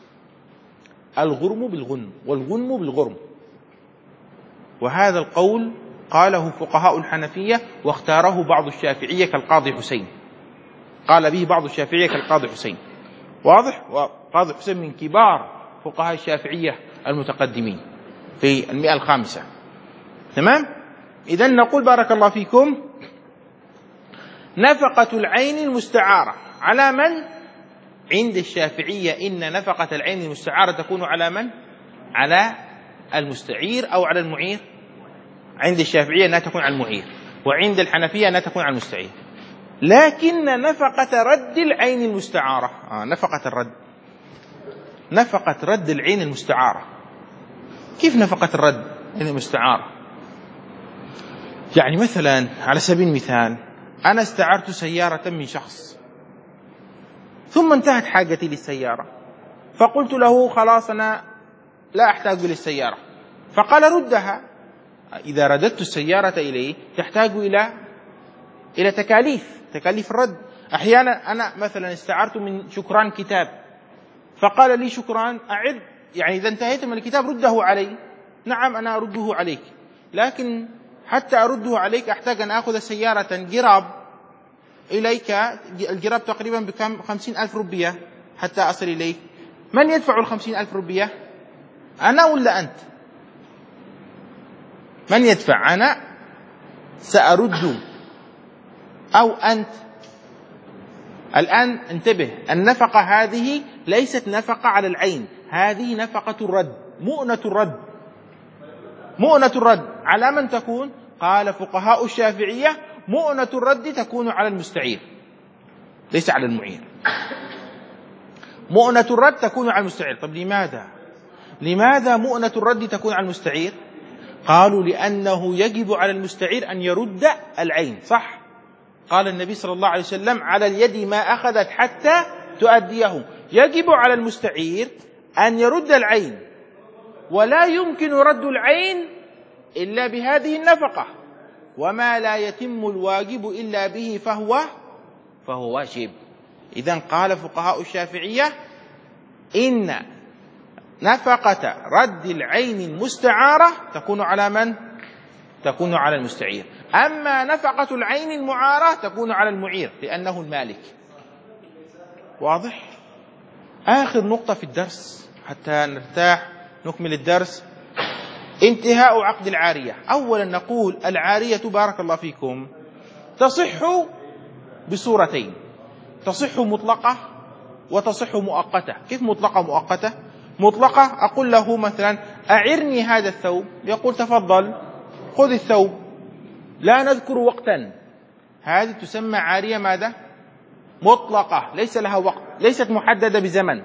الغرم بالغنم والغنم بالغرم. وهذا القول قاله فقهاء الحنفية واختاره بعض الشافعية كالقاضي حسين. قال به بعض الشافعية كالقاضي حسين. واضح؟ وقاضي حسين من كبار فقهاء الشافعية المتقدمين في المئة الخامسة. تمام؟ إذن نقول بارك الله فيكم نفقة العين المستعارة على من؟ عند الشافعية إن نفقة العين المستعارة تكون على من؟ على المستعير أو على المعير. عند الشافعية أنها تكون على المعير، وعند الحنفية أنها تكون على المستعير. لكن نفقة رد العين المستعارة آه نفقة الرد نفقة رد العين المستعارة. كيف نفقة الرد المستعارة؟ يعني مثلا على سبيل المثال أنا استعرت سيارة من شخص، ثم انتهت حاجتي للسيارة، فقلت له خلاص أنا لا أحتاج للسيارة، فقال ردها. إذا رددت السيارة إليه تحتاج إلى إلى تكاليف تكاليف الرد. أحيانا أنا مثلا استعرت من شكران كتاب، فقال لي شكران أعد، يعني إذا انتهيت من الكتاب رده علي. نعم أنا أرده عليك، لكن حتى أرده عليك أحتاج أن أخذ سيارة جراب إليك، الجراب تقريبا بكم خمسين ألف روبية حتى أصل إليك. من يدفع الخمسين ألف روبية؟ أنا ولا أنت؟ من يدفع؟ أنا سأرد أو أنت؟ الآن انتبه، النفقة هذه ليست نفقة على العين، هذه نفقة الرد، مؤنة الرد. مؤنة الرد على من تكون؟ قال فقهاء الشافعية مؤنة الرد تكون على المستعير ليس على المعير. مؤنة الرد تكون على المستعير. طب لماذا؟ لماذا مؤنة الرد تكون على المستعير؟ قالوا لأنه يجب على المستعير أن يرد العين، صح؟ قال النبي صلى الله عليه وسلم على اليد ما أخذت حتى تؤديه. يجب على المستعير أن يرد العين، ولا يمكن رد العين إلا بهذه النفقة، وما لا يتم الواجب إلا به فهو فهو واجب. إذن قال فقهاء الشافعية إن نفقة رد العين المستعارة تكون على من؟ تكون على المستعير. أما نفقة العين المعارة تكون على المعير لأنه المالك. واضح؟ آخر نقطة في الدرس حتى نرتاح نكمل الدرس، انتهاء عقد العارية. أولا نقول العارية بارك الله فيكم تصح بصورتين، تصح مطلقة وتصح مؤقتة. كيف مطلقة ومؤقتة؟ مطلقة أقول له مثلا أعرني هذا الثوب، يقول تفضل خذ الثوب، لا نذكر وقتا، هذه تسمى عارية ماذا؟ مطلقة، ليس لها وقت، ليست محددة بزمن.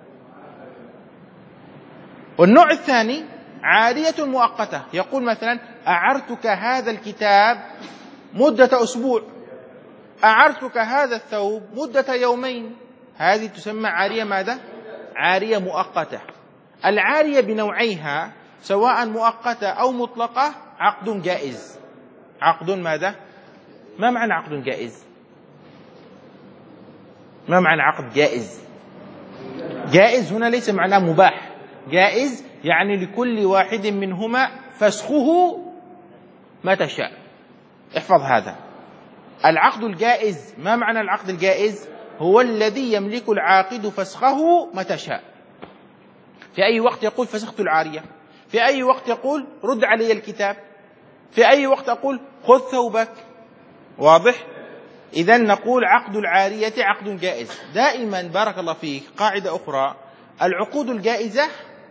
والنوع الثاني عارية مؤقتة، يقول مثلا أعرتك هذا الكتاب مدة أسبوع، أعرتك هذا الثوب مدة يومين، هذه تسمى عارية ماذا؟ عارية مؤقتة. العارية بنوعيها سواء مؤقتة أو مطلقة عقد جائز. عقد ماذا؟ ما معنى عقد جائز؟ ما معنى عقد جائز؟ جائز هنا ليس معناه مباح، جائز يعني لكل واحد منهما فسخه متى شاء. احفظ هذا العقد الجائز. ما معنى العقد الجائز؟ هو الذي يملك العاقد فسخه متى شاء. في أي وقت يقول فسخت العارية، في أي وقت يقول رد علي الكتاب، في أي وقت أقول خذ ثوبك. واضح؟ إذن نقول عقد العارية عقد جائز. دائما بارك الله فيك قاعدة أخرى، العقود الجائزة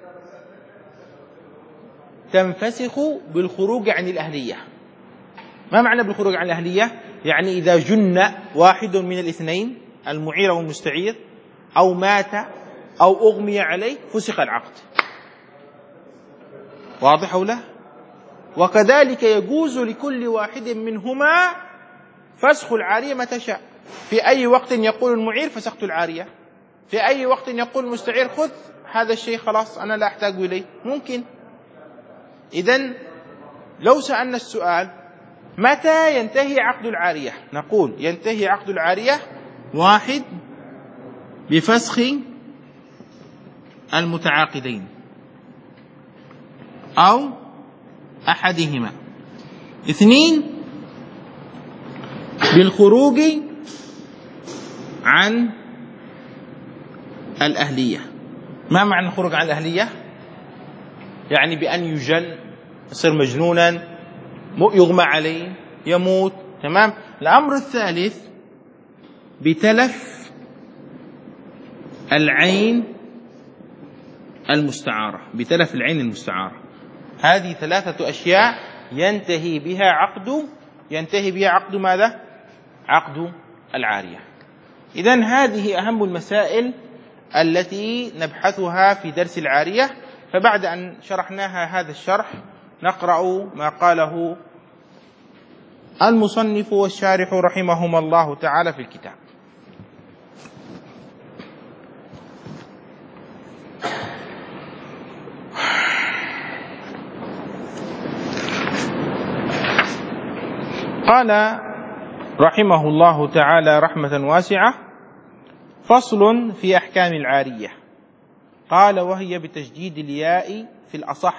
تنفسخ بالخروج عن الأهلية. ما معنى بالخروج عن الأهلية؟ يعني إذا جن واحد من الاثنين المعير والمستعير أو مات أو أغمي عليه فسخ العقد. واضح أو لا؟ وكذلك يجوز لكل واحد منهما فسخ العارية متى شاء. في أي وقت يقول المعير فسخت العارية، في أي وقت يقول المستعير خذ هذا الشيء خلاص أنا لا أحتاج إليه، ممكن. إذن لو سألنا السؤال متى ينتهي عقد العارية؟ نقول ينتهي عقد العارية واحد بفسخ المتعاقدين أو أحدهما، اثنين بالخروج عن الأهلية. ما معنى الخروج عن الأهلية؟ يعني بأن يجن، يصير مجنونا، يغمى عليه، يموت. تمام. الأمر الثالث بتلف العين المستعارة، بتلف العين المستعارة. هذه ثلاثة أشياء ينتهي بها عقد ينتهي بها عقد ماذا؟ عقد العارية. إذن هذه أهم المسائل التي نبحثها في درس العارية. فبعد أن شرحناها هذا الشرح نقرأ ما قاله المصنف والشارح رحمهما الله تعالى في الكتاب. قال رحمه الله تعالى رحمة واسعة: فصل في أحكام العارية. قال: وهي بتشديد الياء في الأصح.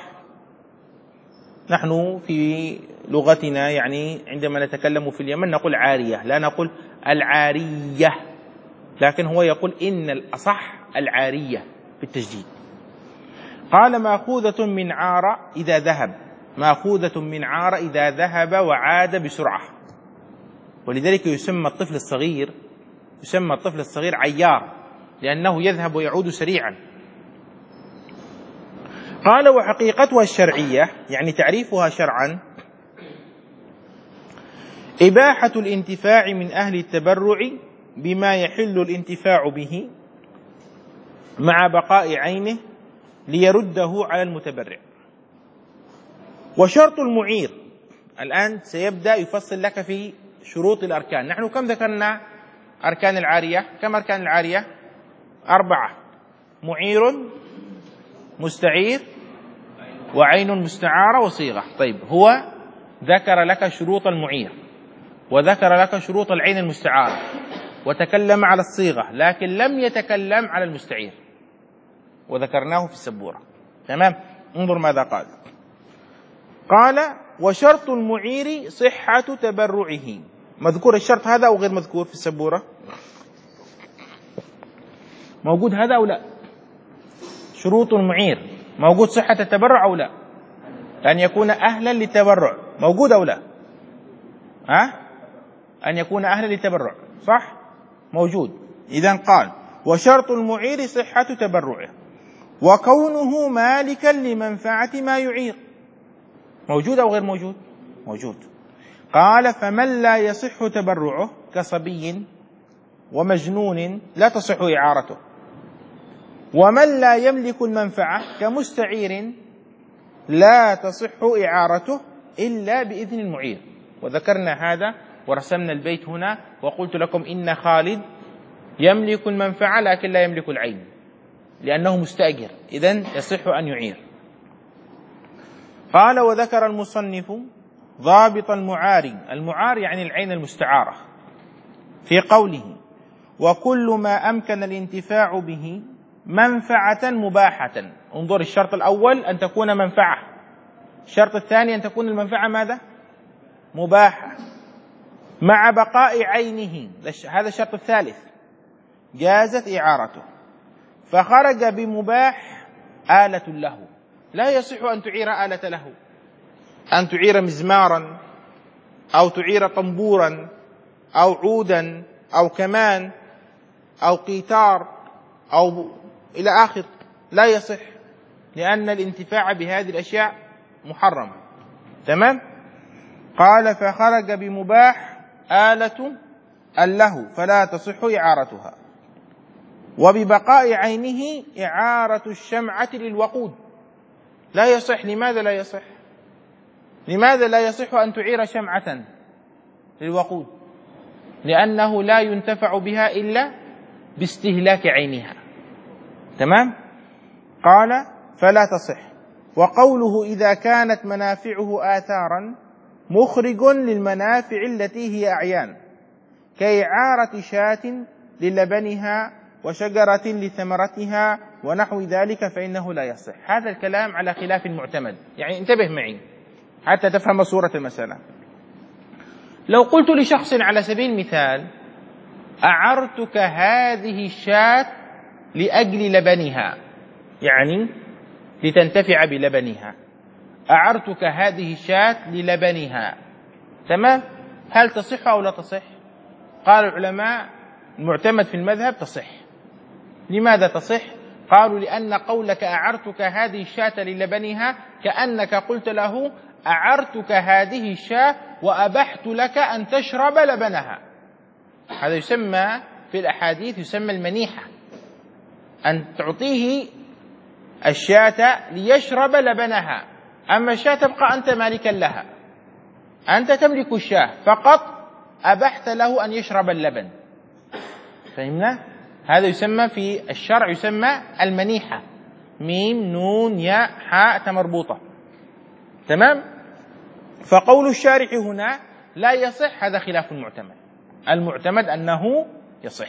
نحن في لغتنا يعني عندما نتكلم في اليمن نقول عارية، لا نقول العارية، لكن هو يقول إن الأصح العارية بالتشديد. قال: مأخوذة من عار إذا ذهب، مأخوذة من عار إذا ذهب وعاد بسرعة. ولذلك يسمى الطفل الصغير يسمى الطفل الصغير عيار، لأنه يذهب ويعود سريعا. قال: وحقيقتها الشرعية، يعني تعريفها شرعا: إباحة الانتفاع من أهل التبرع بما يحل الانتفاع به مع بقاء عينه ليرده على المتبرع. وشرط المعير، الآن سيبدأ يفصل لك في شروط الأركان. نحن كم ذكرنا أركان العارية؟ كم أركان العارية؟ أربعة: معير، مستعير، وعين مستعارة، وصيغة. طيب، هو ذكر لك شروط المعير، وذكر لك شروط العين المستعارة، وتكلم على الصيغة، لكن لم يتكلم على المستعير، وذكرناه في السبورة. تمام. انظر ماذا قال. قال: وشرط المعير صحة تبرعه. مذكور الشرط هذا أو غير مذكور في السبورة؟ موجود هذا أو لا؟ شروط المعير موجود صحة التبرع أو لا؟ أن يكون أهلا للتبرع موجود أو لا؟ ها؟ أن يكون أهلا للتبرع، صح؟ موجود. إذن قال: وشرط المعير صحة تبرعه وكونه مالكا لمنفعة ما يعير. موجود أو غير موجود؟ موجود. قال: فمن لا يصح تبرعه كصبي ومجنون لا تصح إعارته، ومن لا يملك المنفعة كمستعير لا تصح إعارته إلا بإذن المعير. وذكرنا هذا ورسمنا البيت هنا، وقلت لكم إن خالد يملك المنفعة لكن لا يملك العين لأنه مستأجر، إذن يصح أن يعير. قال: وذكر المصنف ضابط المعار، المعار يعني العين المستعارة، في قوله: وكل ما أمكن الانتفاع به منفعة مباحة. انظر، الشرط الأول أن تكون منفعة، الشرط الثاني أن تكون المنفعة ماذا؟ مباحة، مع بقاء عينه، هذا الشرط الثالث، جازت إعارته. فخرج بمباح آلة له، لا يصح أن تعير آلة له، أن تعير مزمارا أو تعير طنبورا أو عودا أو كمان أو قيثار أو إلى آخر، لا يصح، لأن الانتفاع بهذه الأشياء محرم. تمام. قال: فخرج بمباح آلة له فلا تصح إعارتها، وببقاء عينه إعارة الشمعة للوقود لا يصح. لماذا لا يصح؟ لماذا لا يصح أن تعير شمعة للوقود؟ لأنه لا ينتفع بها إلا باستهلاك عينها. تمام. قال: فلا تصح. وقوله: إذا كانت منافعه آثارا مخرج للمنافع التي هي أعيان، كإعارة شاة للبنها وشجرة لثمرتها ونحو ذلك، فإنه لا يصح. هذا الكلام على خلاف المعتمد، يعني انتبه معي حتى تفهم صورة المسألة. لو قلت لشخص على سبيل المثال: أعرتك هذه الشاة لأجل لبنها، يعني لتنتفع بلبنها. أعرتك هذه الشاة للبنها، تمام. هل تصح أو لا تصح؟ قال العلماء المعتمد في المذهب تصح. لماذا تصح؟ قالوا لأن قولك أعرتك هذه الشاة للبنها كأنك قلت له أعرتك هذه الشاة وأبحت لك أن تشرب لبنها. هذا يسمى في الأحاديث يسمى المنيحة، أن تعطيه الشاة ليشرب لبنها، أما الشاة تبقى أنت مالكا لها، أنت تملك الشاة فقط أبحت له أن يشرب اللبن. فهمنا؟ هذا يسمى في الشرع يسمى المنيحة، ميم نون ياء حاء مربوطة، تمام. فقول الشارع هنا لا يصح، هذا خلاف المعتمد. المعتمد أنه يصح.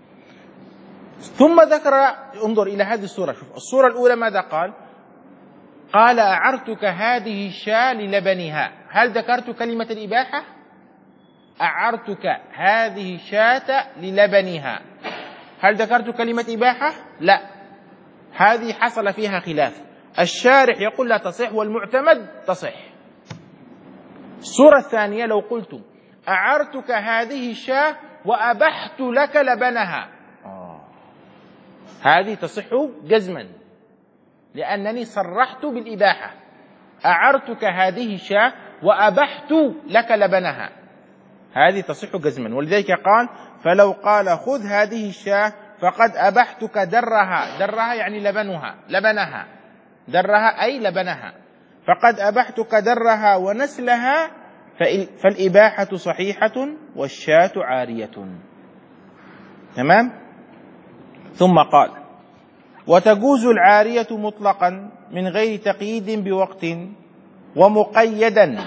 ثم ذكر، انظر إلى هذه الصورة، شوف الصورة الأولى ماذا قال؟ قال أعرتك هذه الشاة للبنها. هل ذكرت كلمة الإباحة؟ أعرتك هذه الشاة للبنها، هل ذكرت كلمة إباحة؟ لا، هذه حصل فيها خلاف. الشارح يقول لا تصح والمعتمد تصح. الصورة الثانية لو قلت أعرتك هذه الشاة وأبحت لك لبنها، آه. هذه تصح جزما لأنني صرحت بالإباحة. أعرتك هذه الشاة وأبحت لك لبنها، هذه تصح جزما. ولذلك قال فلو قال خذ هذه الشاة فقد أبحتك درها، درها يعني لبنها، لبنها درها أي لبنها، فقد أبحتك درها ونسلها فالإباحة صحيحة والشاة عارية، تمام. ثم قال وتجوز العارية مطلقا من غير تقييد بوقت ومقيدا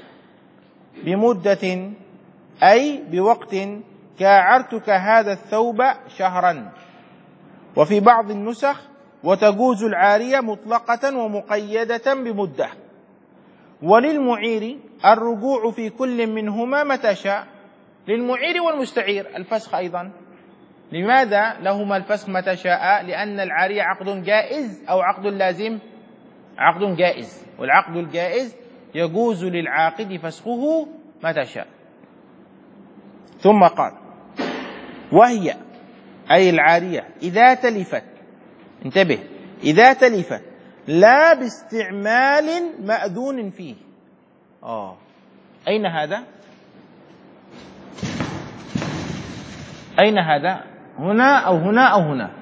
بمدة، أي بوقت كأعرتك هذا الثوب شهرا. وفي بعض النسخ وتجوز العارية مطلقة ومقيدة بمدة. وللمعير الرجوع في كل منهما متى شاء، للمعير والمستعير الفسخ أيضا. لماذا لهما الفسخ متى شاء؟ لأن العارية عقد جائز أو عقد لازم؟ عقد جائز، والعقد الجائز يجوز للعاقد فسخه متى شاء. ثم قال وهي أي العارية إذا تلفت، انتبه، إذا تلفت لا باستعمال مأذون فيه. آه. أين هذا؟ أين هذا؟ هنا أو هنا أو هنا؟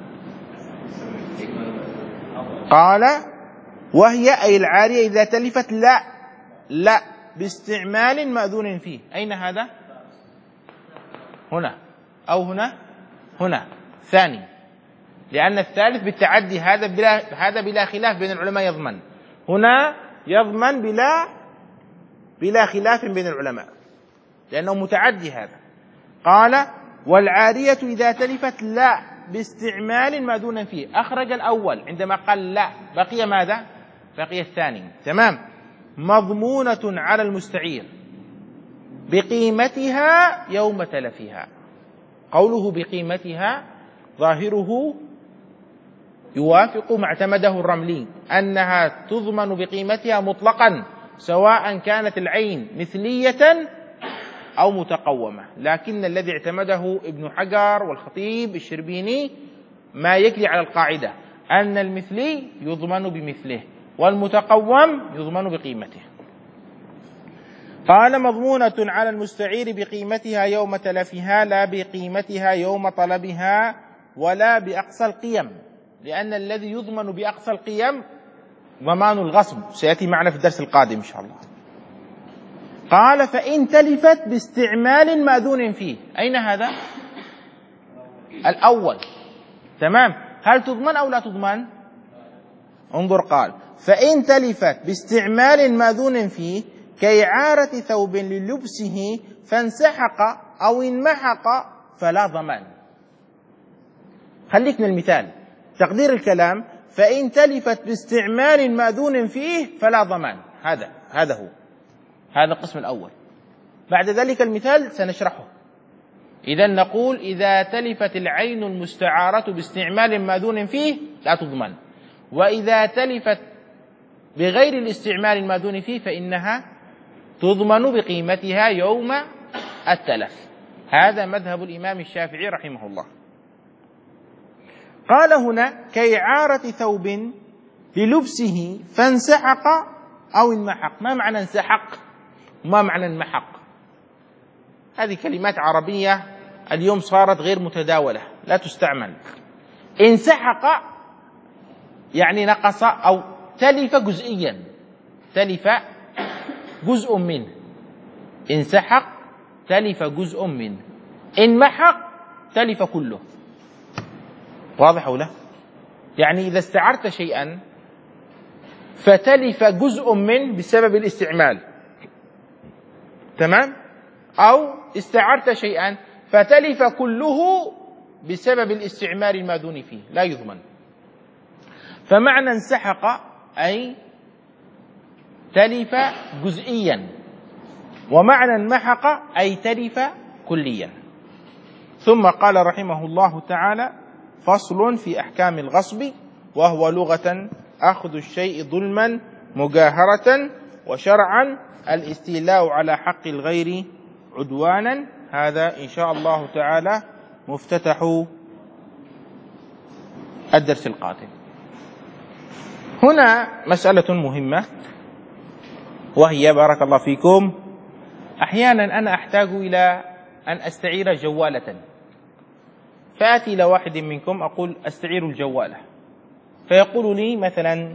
قال وهي أي العارية إذا تلفت لا لا باستعمال مأذون فيه. أين هذا؟ هنا أو هنا؟ هنا ثاني، لأن الثالث بالتعدي، هذا بلا هذا بلا خلاف بين العلماء يضمن، هنا يضمن بلا بلا خلاف بين العلماء لأنه متعدي هذا. قال والعارية إذا تلفت لا باستعمال مأذون فيه، أخرج الأول عندما قال لا، بقي ماذا؟ بقي الثاني، تمام. مضمونة على المستعير بقيمتها يوم تلفها. قوله بقيمتها ظاهره يوافق ما اعتمده الرملي أنها تضمن بقيمتها مطلقا سواء كانت العين مثلية أو متقومة، لكن الذي اعتمده ابن حجر والخطيب الشربيني ما يجري على القاعدة أن المثلي يضمن بمثله والمتقوم يضمن بقيمته. قال مضمونة على المستعير بقيمتها يوم تلفها لا بقيمتها يوم طلبها ولا بأقصى القيم، لأن الذي يضمن بأقصى القيم ضمان الغصب، سيأتي معنا في الدرس القادم إن شاء الله. قال فإن تلفت باستعمال مأذون فيه، أين هذا؟ الأول، تمام. هل تضمن أو لا تضمن؟ انظر، قال فإن تلفت باستعمال مأذون فيه كإعارة ثوب للبسه فانسحق أو انمحق فلا ضمان. خليك من المثال، تقدير الكلام فإن تلفت باستعمال مأذون فيه فلا ضمان، هذا هذا هو هذا القسم الأول. بعد ذلك المثال سنشرحه. إذا نقول إذا تلفت العين المستعارة باستعمال ماذون فيه لا تضمن، وإذا تلفت بغير الاستعمال الماذون فيه فإنها تضمن بقيمتها يوم التلف. هذا مذهب الإمام الشافعي رحمه الله. قال هنا كإعارة ثوب للبسه فانسحق أو انمحق. ما معنى انسحق وما معنى انمحق؟ هذه كلمات عربية اليوم صارت غير متداولة، لا تستعمل. انسحق يعني نقص أو تلف جزئيا، تلف جزء منه. انسحق تلف جزء منه، انمحق تلف كله. واضح أو لا؟ يعني إذا استعرت شيئا فتلف جزء منه بسبب الاستعمال، تمام؟ أو استعرت شيئا فتلف كله بسبب الاستعمال الماذون فيه، لا يضمن. فمعنى انسحق أي تلف جزئيا، ومعنى انمحق أي تلف كليا. ثم قال رحمه الله تعالى: فصل في أحكام الغصب، وهو لغة أخذ الشيء ظلما مجاهرة، وشرعا الاستيلاء على حق الغير عدوانا. هذا إن شاء الله تعالى مفتتح الدرس القادم. هنا مسألة مهمة، وهي بارك الله فيكم، أحيانا أنا أحتاج إلى أن أستعير جوالة، فآتي إلى واحد منكم أقول أستعير الجوالة، فيقول لي مثلا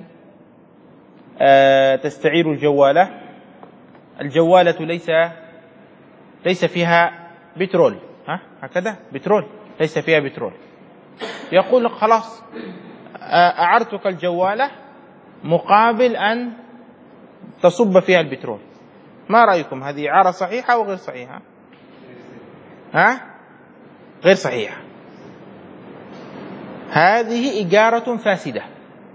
آه تستعير الجوالة، الجوالة ليس ليس فيها بترول، ها هكذا بترول، ليس فيها بترول. يقول لك خلاص أعرتك الجوالة مقابل أن تصب فيها البترول. ما رأيكم، هذه إعارة صحيحة أو غير صحيحة؟ ها؟ غير صحيحة. هذه إجارة فاسدة،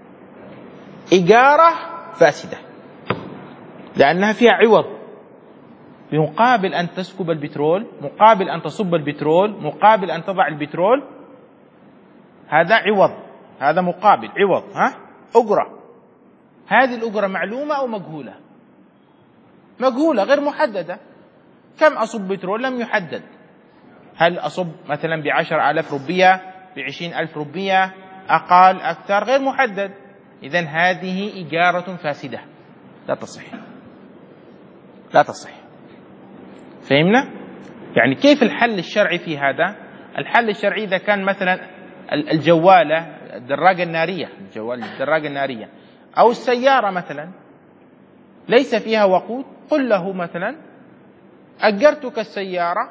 إجارة فاسدة، لأنها فيها عوض، مقابل أن تسكب البترول، مقابل أن تصب البترول، مقابل أن تضع البترول. هذا عوض، هذا مقابل عوض، ها؟ أجرة. هذه الأجرة معلومة أو مجهولة؟ مجهولة، غير محددة. كم أصب بترول لم يحدد، هل أصب مثلا بعشر آلاف روبية، بعشرين ألف روبية، أقل أكثر، غير محدد. إذن هذه إجارة فاسدة لا تصح، لا تصح. فهمنا؟ يعني كيف الحل الشرعي في هذا؟ الحل الشرعي إذا كان مثلا الجوالة الدراجة النارية، الجوال الدراجة النارية أو السيارة مثلا ليس فيها وقود، قل له مثلا أجرتك السيارة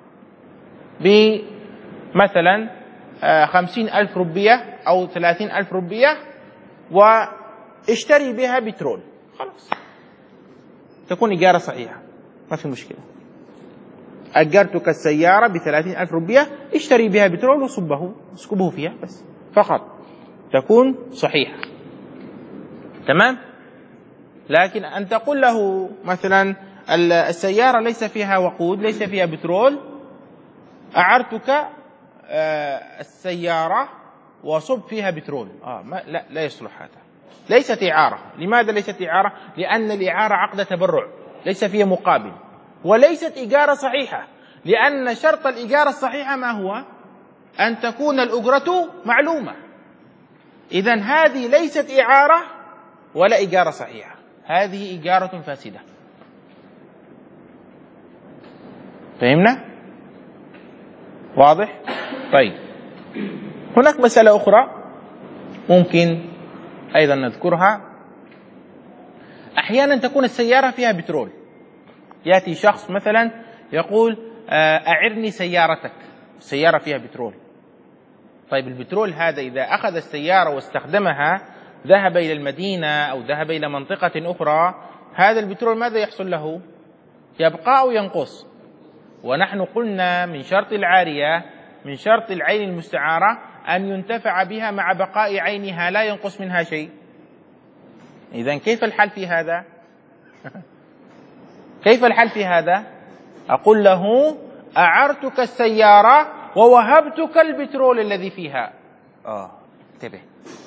بمثلا خمسين ألف روبية أو ثلاثين ألف روبية واشتري بها بترول، خلاص تكون إجارة صحيحة، ما في مشكلة. أجرتك السيارة بثلاثين ألف روبية، اشتري بها بترول وصبه اسكبه فيها بس فقط، تكون صحيحة، تمام. لكن أن تقول له مثلا السيارة ليس فيها وقود، ليس فيها بترول، أعرتك السيارة وصب فيها بترول، آه ما لا لا يصلح هذا، ليست إعارة. لماذا ليست إعارة؟ لأن الإعارة عقد تبرع، ليس فيها مقابل، وليست إجارة صحيحة، لأن شرط الإجارة الصحيحة ما هو؟ أن تكون الأجرة معلومة. إذن هذه ليست إعارة ولا إجارة صحيحة، هذه إجارة فاسدة. فهمنا؟ واضح؟ طيب، هناك مسألة أخرى ممكن أيضا نذكرها. أحيانا تكون السيارة فيها بترول، يأتي شخص مثلا يقول أعرني سيارتك، السيارة فيها بترول. طيب البترول هذا إذا أخذ السيارة واستخدمها، ذهب إلى المدينة أو ذهب إلى منطقة أخرى، هذا البترول ماذا يحصل له؟ يبقى أو ينقص؟ ونحن قلنا من شرط العارية، من شرط العين المستعارة أن ينتفع بها مع بقاء عينها، لا ينقص منها شيء. إذن كيف الحل في هذا؟ كيف الحل في هذا؟ أقول له أعرتك السيارة ووهبتك البترول الذي فيها. آه انتبه،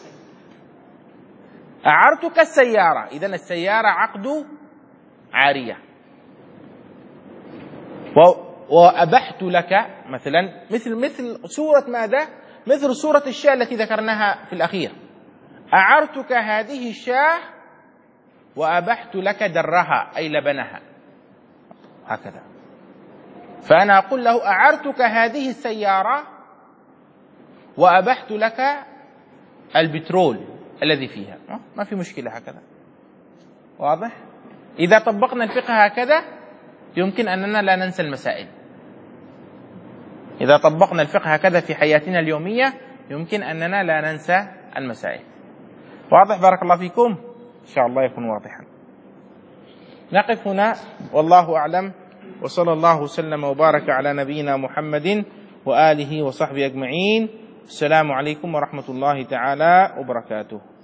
أعرتك السيارة، إذن السيارة عقد عارية، وأبحت لك مثلا مثل مثل صورة ماذا؟ مثل صورة الشاة التي ذكرناها في الأخير. أعرتك هذه الشاة وأبحت لك درها أي لبنها، هكذا. فأنا أقول له أعرتك هذه السيارة وأبحت لك البترول الذي فيها، ما في مشكلة، هكذا واضح؟ إذا طبقنا الفقه هكذا يمكن أننا لا ننسى المسائل. إذا طبقنا الفقه هكذا في حياتنا اليومية يمكن أننا لا ننسى المسائل. واضح؟ بارك الله فيكم، إن شاء الله يكون واضحا. نقف هنا والله أعلم، وصلى الله وسلم وبارك على نبينا محمد وآله وصحبه أجمعين. السلام عليكم ورحمة الله تعالى وبركاته.